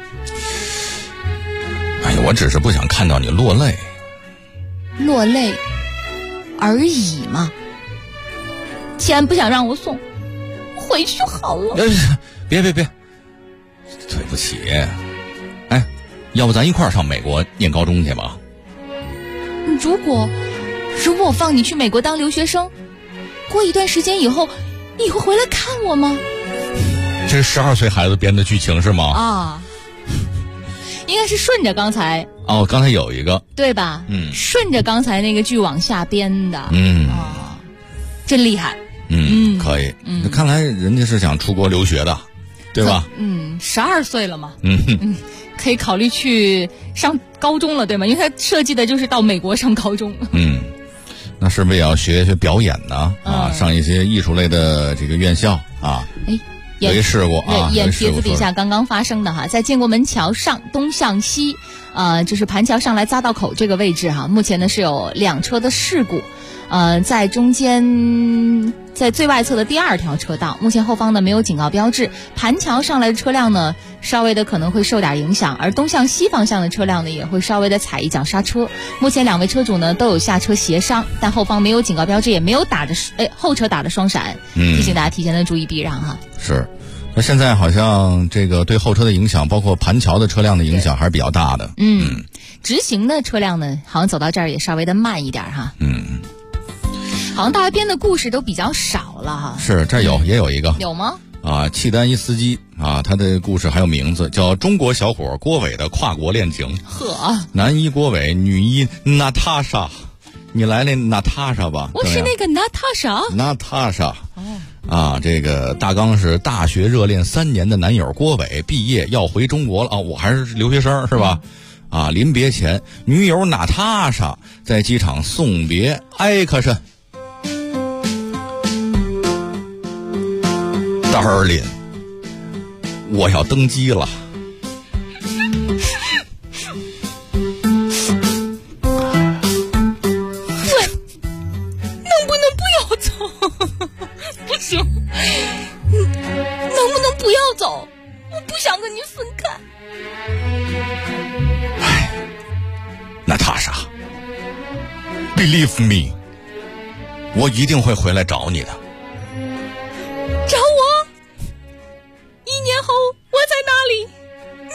哎呀，我只是不想看到你落泪。 落泪而已嘛。既然不想让我送，回去好了。 别，对不起。要不咱一块儿上美国念高中去吧？ 如果我放你去美国当留学生，过一段时间以后，你会回来看我吗？ 这是12岁孩子编的剧情是吗？ 应该是顺着刚才。 刚才有一个， 对吧？顺着刚才那个剧往下编的。真厉害。 可以。那看来人家是想出国留学的，对吧 ？12岁了嘛。可以考虑去上高中了，对吗？因为他设计的就是到美国上高中。 那是不是也要学学表演呢？上一些艺术类的这个院校啊？没试过啊。 演帖子底下刚刚发生的哈，在建国门桥上东向西，就是盘桥上来匝道口这个位置哈，目前呢是有2车的事故。在中间，在最外侧的第2条车道，目前后方呢没有警告标志，盘桥上来的车辆呢稍微的可能会受点影响，而东向西方向的车辆呢也会稍微的踩一脚刹车。目前2位车主呢都有下车协商，但后方没有警告标志，也没有后车打的双闪，提醒大家提前的注意避让哈。 是，那现在好像这个对后车的影响，包括盘桥的车辆的影响还是比较大的。 直行的车辆呢，好像走到这儿也稍微的慢一点哈。好像大家编的故事都比较少了哈。 是，这也有一个。 有吗？ 契丹一司机他的故事还有名字，叫中国小伙郭伟的跨国恋情。 呵， 男一郭伟，女一娜塔莎。你来那娜塔莎吧。 我是那个娜塔莎。 娜塔莎。啊，这个大纲是大学热恋3年的男友郭伟毕业要回中国了啊，我还是留学生是吧？啊，临别前，女友娜塔莎在机场送别艾克森。Darling， 我要登机了。 能不能不要走？不行，能不能不要走？我不想跟你分开。 娜塔莎 ，Believe me， 我一定会回来找你的。 找我？1年后我在哪里？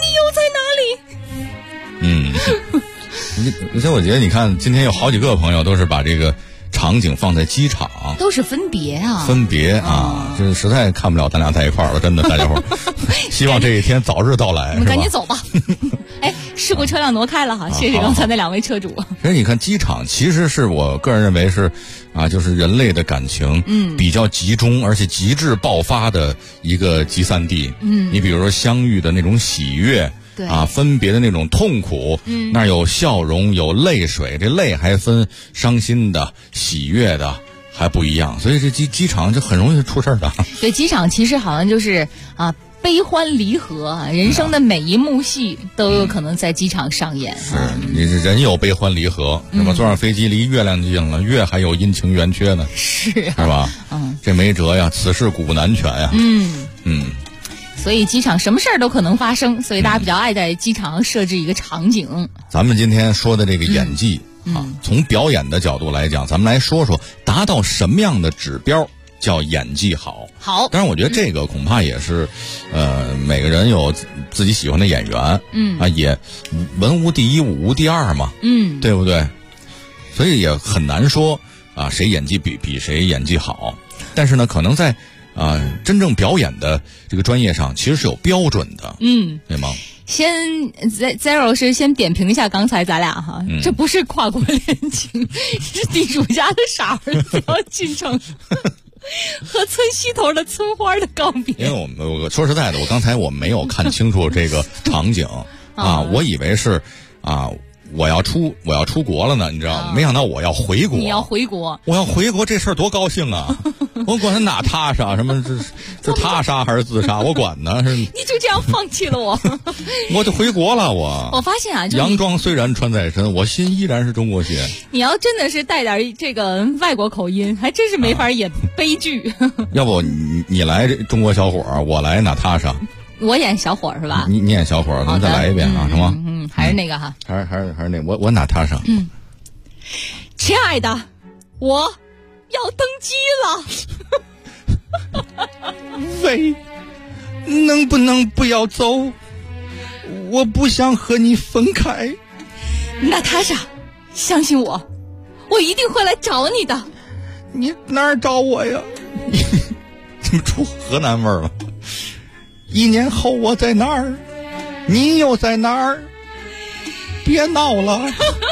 你又在哪里？ 而且我觉得，你看今天有好几个朋友都是把这个场景放在机场， 都是分别啊， 分别啊，这实在看不了咱俩在一块儿了，真的，大家伙儿，希望这一天早日到来。 我们赶紧走吧。哎，事故车辆挪开了哈，谢谢刚才那2位车主。 其实你看，机场其实是我个人认为是啊，就是人类的感情比较集中而且极致爆发的一个集散地。你比如说相遇的那种喜悦。啊，分别的那种痛苦，那有笑容，有泪水，这泪还分伤心的、喜悦的，还不一样，所以这机场就很容易出事的。 对，机场其实好像就是啊，悲欢离合，人生的每一幕戏都有可能在机场上演。 是，你人有悲欢离合，是吧？坐上飞机离月亮近了，月还有阴晴圆缺呢，是吧？这没辙呀，此事古难全呀。 所以机场什么事儿都可能发生，所以大家比较爱在机场设置一个场景。 咱们今天说的这个演技啊，从表演的角度来讲，咱们来说说达到什么样的指标叫演技好。 好， 当然我觉得这个恐怕也是，每个人有自己喜欢的演员，也文无第一，武无第二嘛，对不对？所以也很难说啊，谁演技比谁演技好。但是呢，可能在真正表演的这个专业上，其实是有标准的，对吗？ 先 Zero 是先点评一下刚才咱俩哈，这不是跨国恋情，是地主家的傻儿子要进城，和村西头的村花的告别。 因为我说实在的，我刚才我没有看清楚这个场景啊，我以为是啊。我要出国了呢，你知道吗？没想到我要回国。 你要回国？ 我要回国，这事儿多高兴啊！我管他哪他杀什么，这他杀还是自杀，我管呢？是？你就这样放弃了我？ 我就回国了，我发现啊， 洋装虽然穿在身，我心依然是中国心。 你要真的是带点这个外国口音，还真是没法演悲剧。 要不你来中国小伙，我来哪他杀？ 我演小伙是吧？ 你演小伙，咱们再来一遍啊，成吗？ 还是那个哈， 还是那我哪踏上？ 亲爱的，我要登机了。 喂，能不能不要走？我不想和你分开。 娜塔莎，相信我，我一定会来找你的。 你哪儿找我呀？怎么出河南味儿了？1年后我在哪儿？你又在哪儿？别闹了！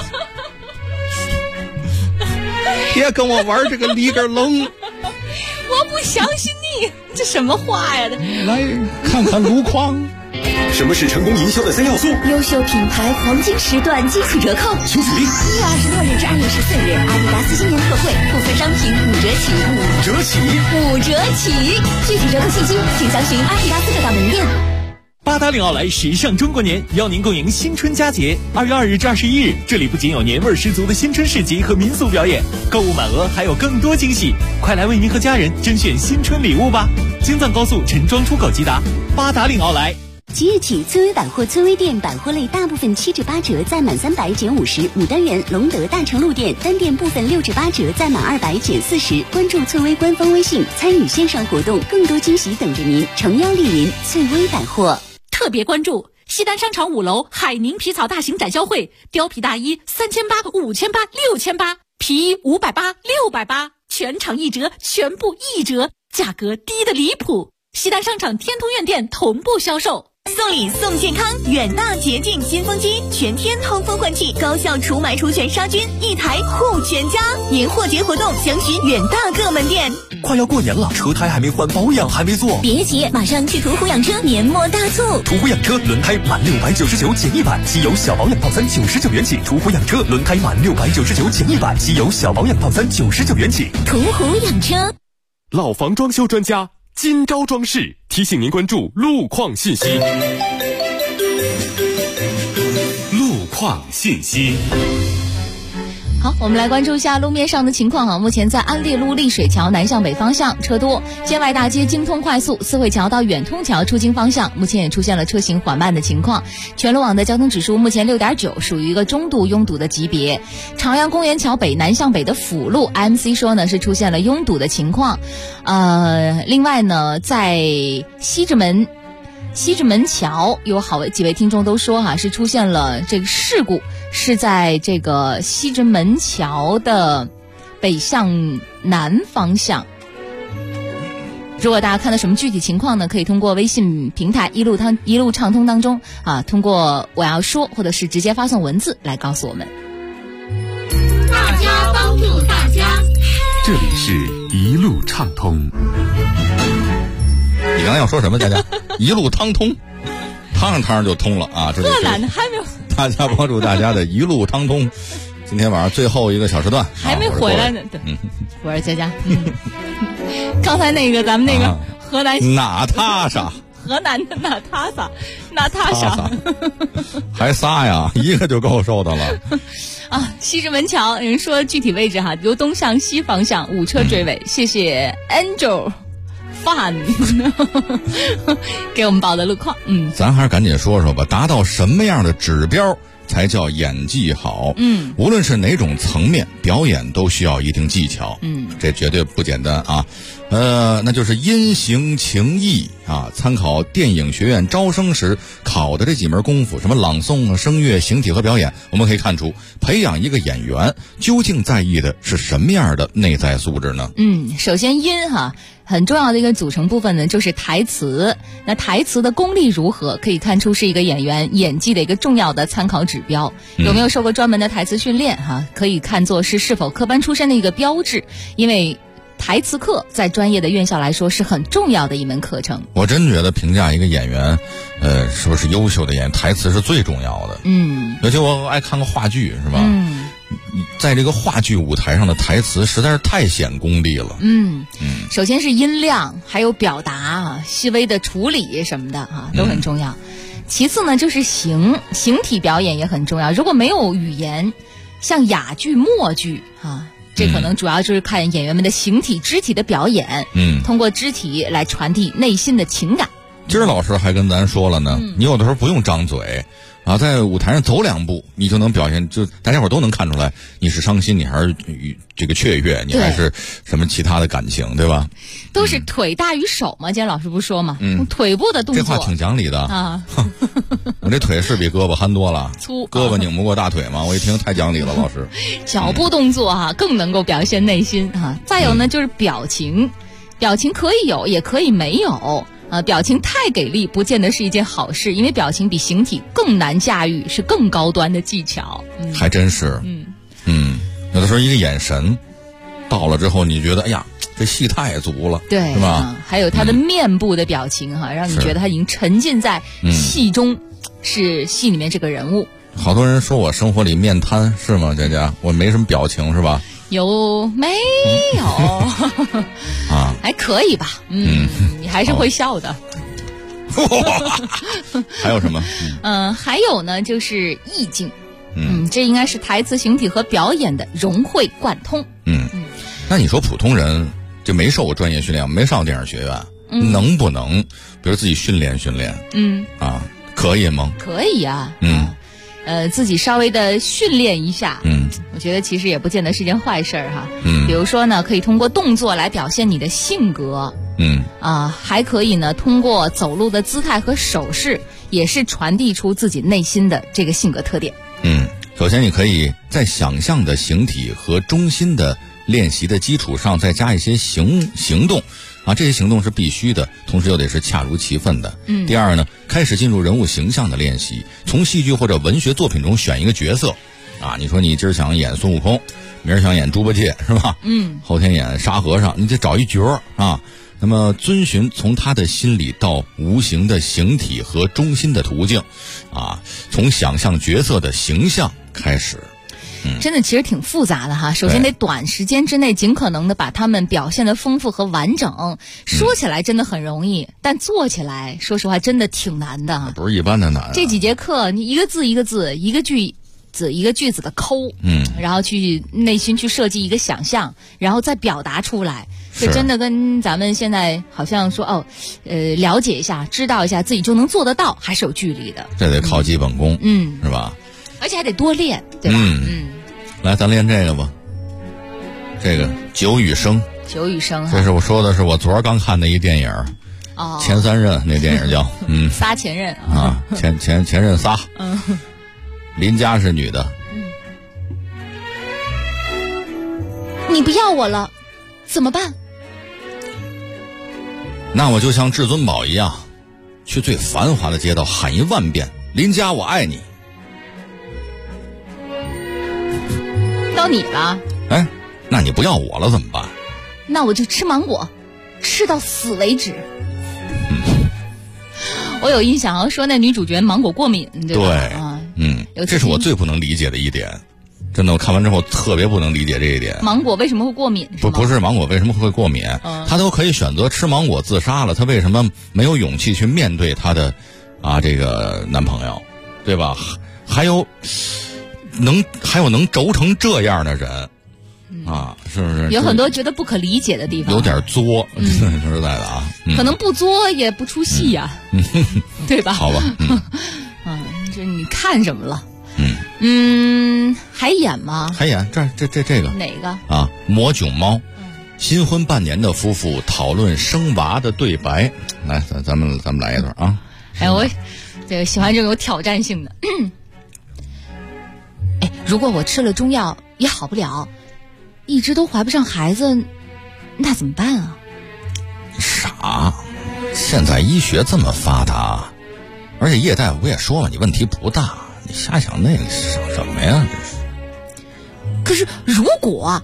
别跟我玩这个里根楞！ 我不相信你，这什么话呀？ 来看看路况。 什么是成功营销的3要素？ 优秀品牌黄金时段基础折扣， 求福利。 1月26日至2月14日，阿迪达斯新年特惠，部分商品5折起，5折起，5折起。具体折扣信息，请详询阿迪达斯各大门店。 八达岭奥莱时尚中国年邀您共迎新春佳节，2月2日至21日，这里不仅有年味十足的新春市集和民俗表演，购物满额还有更多惊喜，快来为您和家人甄选新春礼物吧！京藏高速陈庄出口即达，八达岭奥莱。 即日起，村威百货村威店百货类大部分7至8折，再满300减50。牡丹园、隆德大成路店单店部分6至8折，再满200减40。关注村威官方微信，参与线上活动，更多惊喜等着您。诚邀莅临村威百货。 特别关注西单商场5楼海宁皮草大型展销会，貂皮大衣3800、5800、6800，皮衣580、680，全场1折，全部1折，价格低得离谱。 西单商场天通苑店同步销售。 送礼送健康，远大洁净新风机，全天通风换气，高效除螨除癣杀菌，一台护全家。年货节活动详询远大各门店。 快要过年了，车胎还没换，保养还没做， 别急，马上去途虎养车年末大促。 途虎养车轮胎满699减100，稀有小保养套餐99元起。途虎养车轮胎满699减100，稀有小保养套餐99元起。 途虎养车， 老房装修专家金招装饰提醒您关注路况信息。路况信息。 好，我们来关注一下路面上的情况啊。目前在安烈路丽水桥南向北方向车多，建外大街京通快速四惠桥到远通桥出京方向目前也出现了车行缓慢的情况。全路网的交通指数目前6.9，属于一个中度拥堵的级别。朝阳公园桥北南向北的辅路 MC 说呢是出现了拥堵的情况。另外呢，在西直门桥有几位听众都说是出现了这个事故，是在这个西直门桥的北向南方向。如果大家看到什么具体情况呢，可以通过微信平台一路畅通当中通过我要说或者是直接发送文字来告诉我们。 大家帮助大家， 这里是一路畅通。 你刚才要说什么，佳佳？一路汤通，汤上就通了啊！这特难的还没有。 大家帮助大家的一路汤通，今天晚上最后一个小时段还没回来呢。我是佳佳。刚才那个咱们那个河南娜塔莎， 河南的娜塔莎， 还仨呀，一个就够受的了。 西直门桥人说具体位置由东向西方向5车追尾。谢谢 Angel。给我们报的路况。 咱还是赶紧说说吧，达到什么样的指标才叫演技好？无论是哪种层面，表演都需要一定技巧。这绝对不简单啊。那就是音形情意啊，参考电影学院招生时考的这几门功夫，什么朗诵、声乐、形体和表演，我们可以看出，培养一个演员究竟在意的是什么样的内在素质呢？ 首先音很重要的一个组成部分呢，就是台词。那台词的功力如何，可以看出是一个演员演技的一个重要的参考指标。有没有受过专门的台词训练可以看作是否科班出身的一个标志。因为台词课在专业的院校来说是很重要的一门课程。 我真觉得评价一个演员是不是优秀的演员，台词是最重要的。尤其我爱看个话剧，是吧？在这个话剧舞台上的台词实在是太显功力了。 首先是音量，还有表达细微的处理什么的都很重要。其次呢，就是形体表演也很重要。如果没有语言，像哑剧、默剧这可能主要就是看演员们的形体、肢体的表演。通过肢体来传递内心的情感。 今儿老师还跟咱说了呢，你有的时候不用张嘴在舞台上走2步，你就能表现，就大家伙都能看出来你是伤心，你还是这个雀跃，你还是什么其他的感情，对吧？ 都是腿大于手嘛，今天老师不说嘛，腿部的动作， 这话挺讲理的我这腿是比胳膊憨多了， 粗， 胳膊拧不过大腿嘛，我一听太讲理了，老师。 脚步动作更能够表现内心再有呢，就是表情可以有，也可以没有。表情太给力不见得是一件好事，因为表情比形体更难驾驭，是更高端的技巧。 还真是。有的时候一个眼神到了之后，你觉得哎呀，这戏太足了， 对， 是吧？ 还有他的面部的表情让你觉得他已经沉浸在戏中，是戏里面这个人物。 好多人说我生活里面瘫，是吗，佳佳？我没什么表情，是吧？ 有没有还可以吧。你还是会笑的。 还有什么？ 还有呢，就是意境。这应该是台词、形体和表演的融会贯通。 那你说普通人就没受过专业训练，没上电影学院，能不能比如自己训练训练？可以吗？ 可以啊。自己稍微的训练一下，我觉得其实也不见得是件坏事比如说呢，可以通过动作来表现你的性格，还可以呢，通过走路的姿态和手势，也是传递出自己内心的这个性格特点。 首先你可以在想象的形体和中心的练习的基础上，再加一些行动啊，这些行动是必须的，同时又得是恰如其分的。第二呢，开始进入人物形象的练习，从戏剧或者文学作品中选一个角色。啊，你说你今儿想演孙悟空，明儿想演猪八戒是吧？后天演沙和尚，你得找一角儿啊。那么遵循从他的心理到无形的形体和中心的途径，啊，从想象角色的形象开始。 真的其实挺复杂的哈。首先得短时间之内尽可能的把他们表现的丰富和完整。说起来真的很容易，但做起来说实话真的挺难的。 不是一般的难。 这几节课你一个字一个字，一个句子一个句子的抠，然后去内心去设计一个想象，然后再表达出来。这真的跟咱们现在好像说了解一下知道一下自己就能做得到还是有距离的。 这得靠基本功，是吧？ 而且还得多练，对吧？ 来，咱练这个吧。这个九羽生，这是我说的是我昨儿刚看的一电影，前三任那电影叫仨前任啊，前任仨，林佳是女的， 你不要我了，怎么办？ 那我就像至尊宝一样，去最繁华的街道喊1万遍：“林佳，我爱你。” 到你了。 哎，那你不要我了怎么办？ 那我就吃芒果，吃到死为止。我有印象，好像说那女主角芒果过敏，对吧？ 对，这是我最不能理解的一点。真的，我看完之后特别不能理解这一点。 芒果为什么会过敏？ 不是芒果为什么会过敏？他都可以选择吃芒果自杀了，他为什么没有勇气去面对他的这个男朋友，对吧？还有能轴成这样的人啊，是不是？ 有很多觉得不可理解的地方， 有点作，说实在的啊， 可能不作也不出戏呀，对吧？ 好吧， 这你看什么了？还演吗？ 还演这个哪个啊？魔囧猫，新婚半年的夫妇讨论生娃的对白。来，咱们来一段啊！ 哎，我这个喜欢这种有挑战性的。哎，如果我吃了中药也好不了，一直都怀不上孩子，那怎么办啊？ 傻，现在医学这么发达，而且叶大夫不也说了，你问题不大，你瞎想那个想什么呀？这是。 可是如果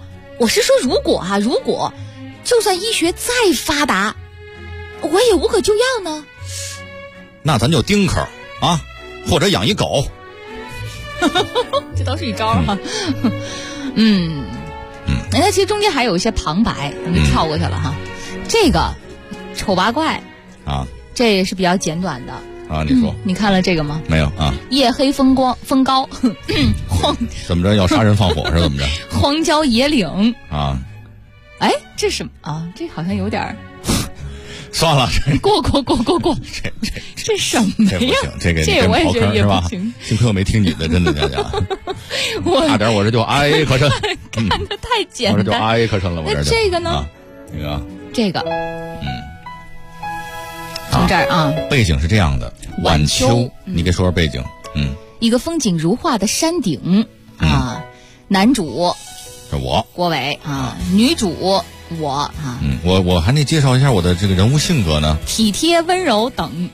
就算医学再发达，我也无可救药呢。 那咱就丁克啊，或者养一狗。 这倒是一招哈。那其实中间还有一些旁白，我们跳过去了哈。这个丑八怪啊， 这也是比较简短的啊。你说， 你看了这个吗？ 没有啊。 夜黑风高， 怎么着要杀人放火是怎么着？ 荒郊野岭啊。 哎，这什么啊？这好像有点算了， 过。这什么呀？ 这个这我也觉得也不行。幸亏我没听你的，真的佳佳。差点我这就哀可碜， 看得太简单， 我这就哀可碜了。 那这个呢？这个，从这儿啊， 背景是这样的，晚秋，你给说说背景。 一个风景如画的山顶啊，男主是我郭伟啊，女主我啊， 我还得介绍一下我的这个人物性格呢， 体贴温柔等，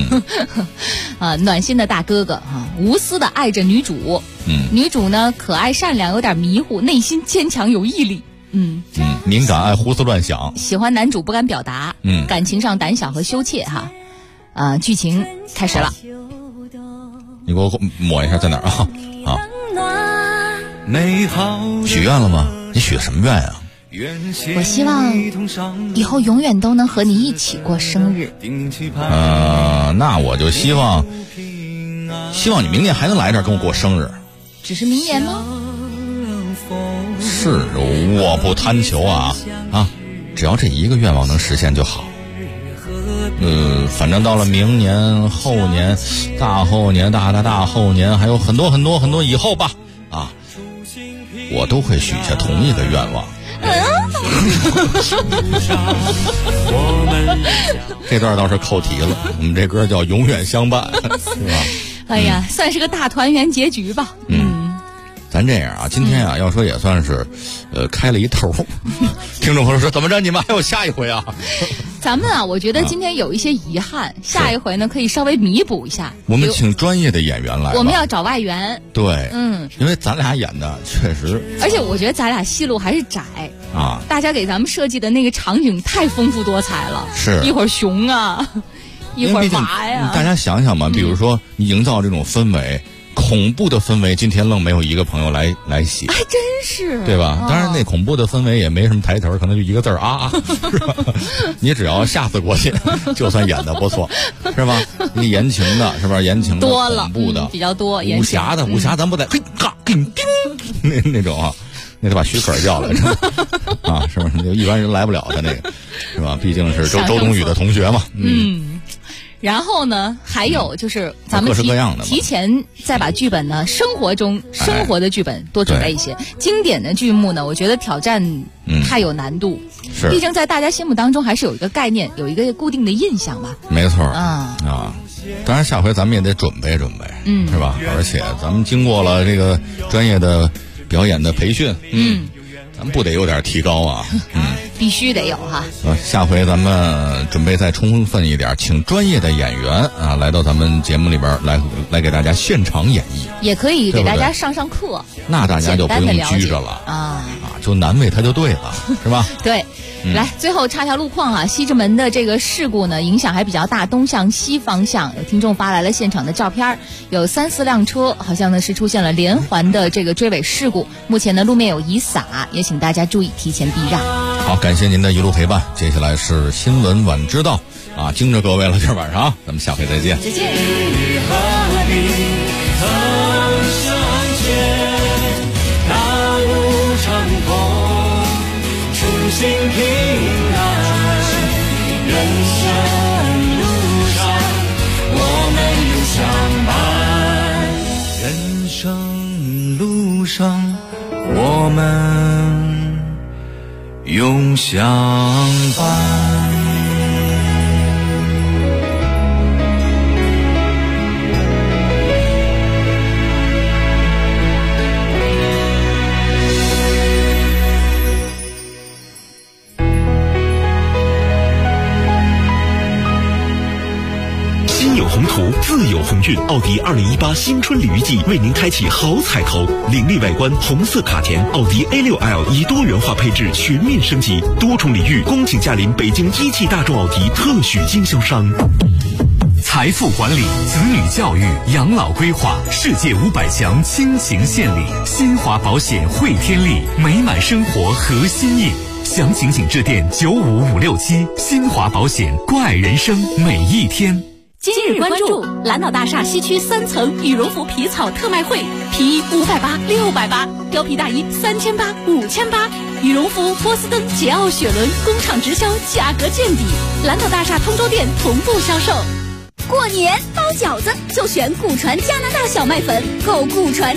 暖心的大哥哥啊，无私的爱着女主，女主呢可爱善良，有点迷糊，内心坚强有毅力， 敏感爱胡思乱想， 喜欢男主不敢表达，感情上胆小和羞怯哈，剧情开始了， 你给我抹一下在哪儿啊？许愿了吗？你许什么愿呀？ 我希望以后永远都能和你一起过生日。 那我就希望你明年还能来这儿跟我过生日。 只是明年吗？ 是，我不贪求啊，只要这一个愿望能实现就好。反正到了明年、后年、大后年、大后年，还有很多很多很多以后吧，我都会许下同一个愿望。这段倒是扣题了，我们这歌叫《永远相伴》，是吧？ 哎呀，算是个大团圆结局吧。 咱这样啊，今天啊，要说也算是，开了一头。听众朋友说，怎么着？你们还有下一回啊？ 咱们啊，我觉得今天有一些遗憾，下一回呢可以稍微弥补一下。 我们请专业的演员来。 我们要找外援。 对，因为咱俩演的确实， 而且我觉得咱俩戏路还是窄啊。 大家给咱们设计的那个场景太丰富多彩了， 是一会儿熊啊，一会儿娃呀。 大家想想吧，比如说你营造这种氛围。恐怖的氛围，今天愣没有一个朋友来写， 还真是， 对吧？当然，那恐怖的氛围也没什么抬头，可能就一个字啊，是吧？你只要吓死过去，就算演的不错，是吧？你言情的，是吧？言情的、 多了， 恐怖的、 比较多， 武侠的，武侠咱不得嘿嘎叮叮那种啊，那得把许可叫来啊，是不是？就一般人来不了的那个，是吧？毕竟是周冬雨的同学嘛， 然后呢，还有就是咱们提前再把剧本呢，生活的剧本多准备一些。经典的剧目呢，我觉得挑战太有难度，毕竟在大家心目当中还是有一个概念，有一个固定的印象吧。 没错啊。当然下回咱们也得准备，是吧？而且咱们经过了这个专业的表演的培训，咱们不得有点提高啊？ 必须得有哈。 下回咱们准备再充分一点，请专业的演员啊来到咱们节目里边来给大家现场演绎， 也可以给大家上课。 那大家就不用拘着了啊，就难为他就对了，是吧？ 对。来，最后插条路况啊，西直门的这个事故呢，影响还比较大，东向西方向有听众发来了现场的照片，有3-4辆车，好像呢是出现了连环的这个追尾事故。目前呢路面有雨洒，也请大家注意提前避让。 好，感谢您的一路陪伴。接下来是新闻晚知道啊，惊着各位了，今儿晚上咱们下回再见。 再见。 心平安，人生路上我们永相伴。人生路上我们永相伴。 宏图自有鸿运，奥迪2018新春鲤鱼季为您开启好彩头，凌厉外观，红色卡钿，奥迪 A6L 以多元化配置全面升级，多重礼遇，恭请驾临北京一汽大众奥迪特许经销商。 财富管理、子女教育、养老规划，世界500强倾情献礼，新华保险汇天利，美满生活核心印。详情请致电95567，新华保险，关爱人生每一天。 今日关注蓝岛大厦西区3层羽绒服皮草特卖会，皮衣580、680，貂皮大衣3800、5800，羽绒服、波司登、桀骜、雪伦工厂直销，价格见底，蓝岛大厦通州店同步销售。 过年包饺子就选顾传加拿大小麦粉，购顾传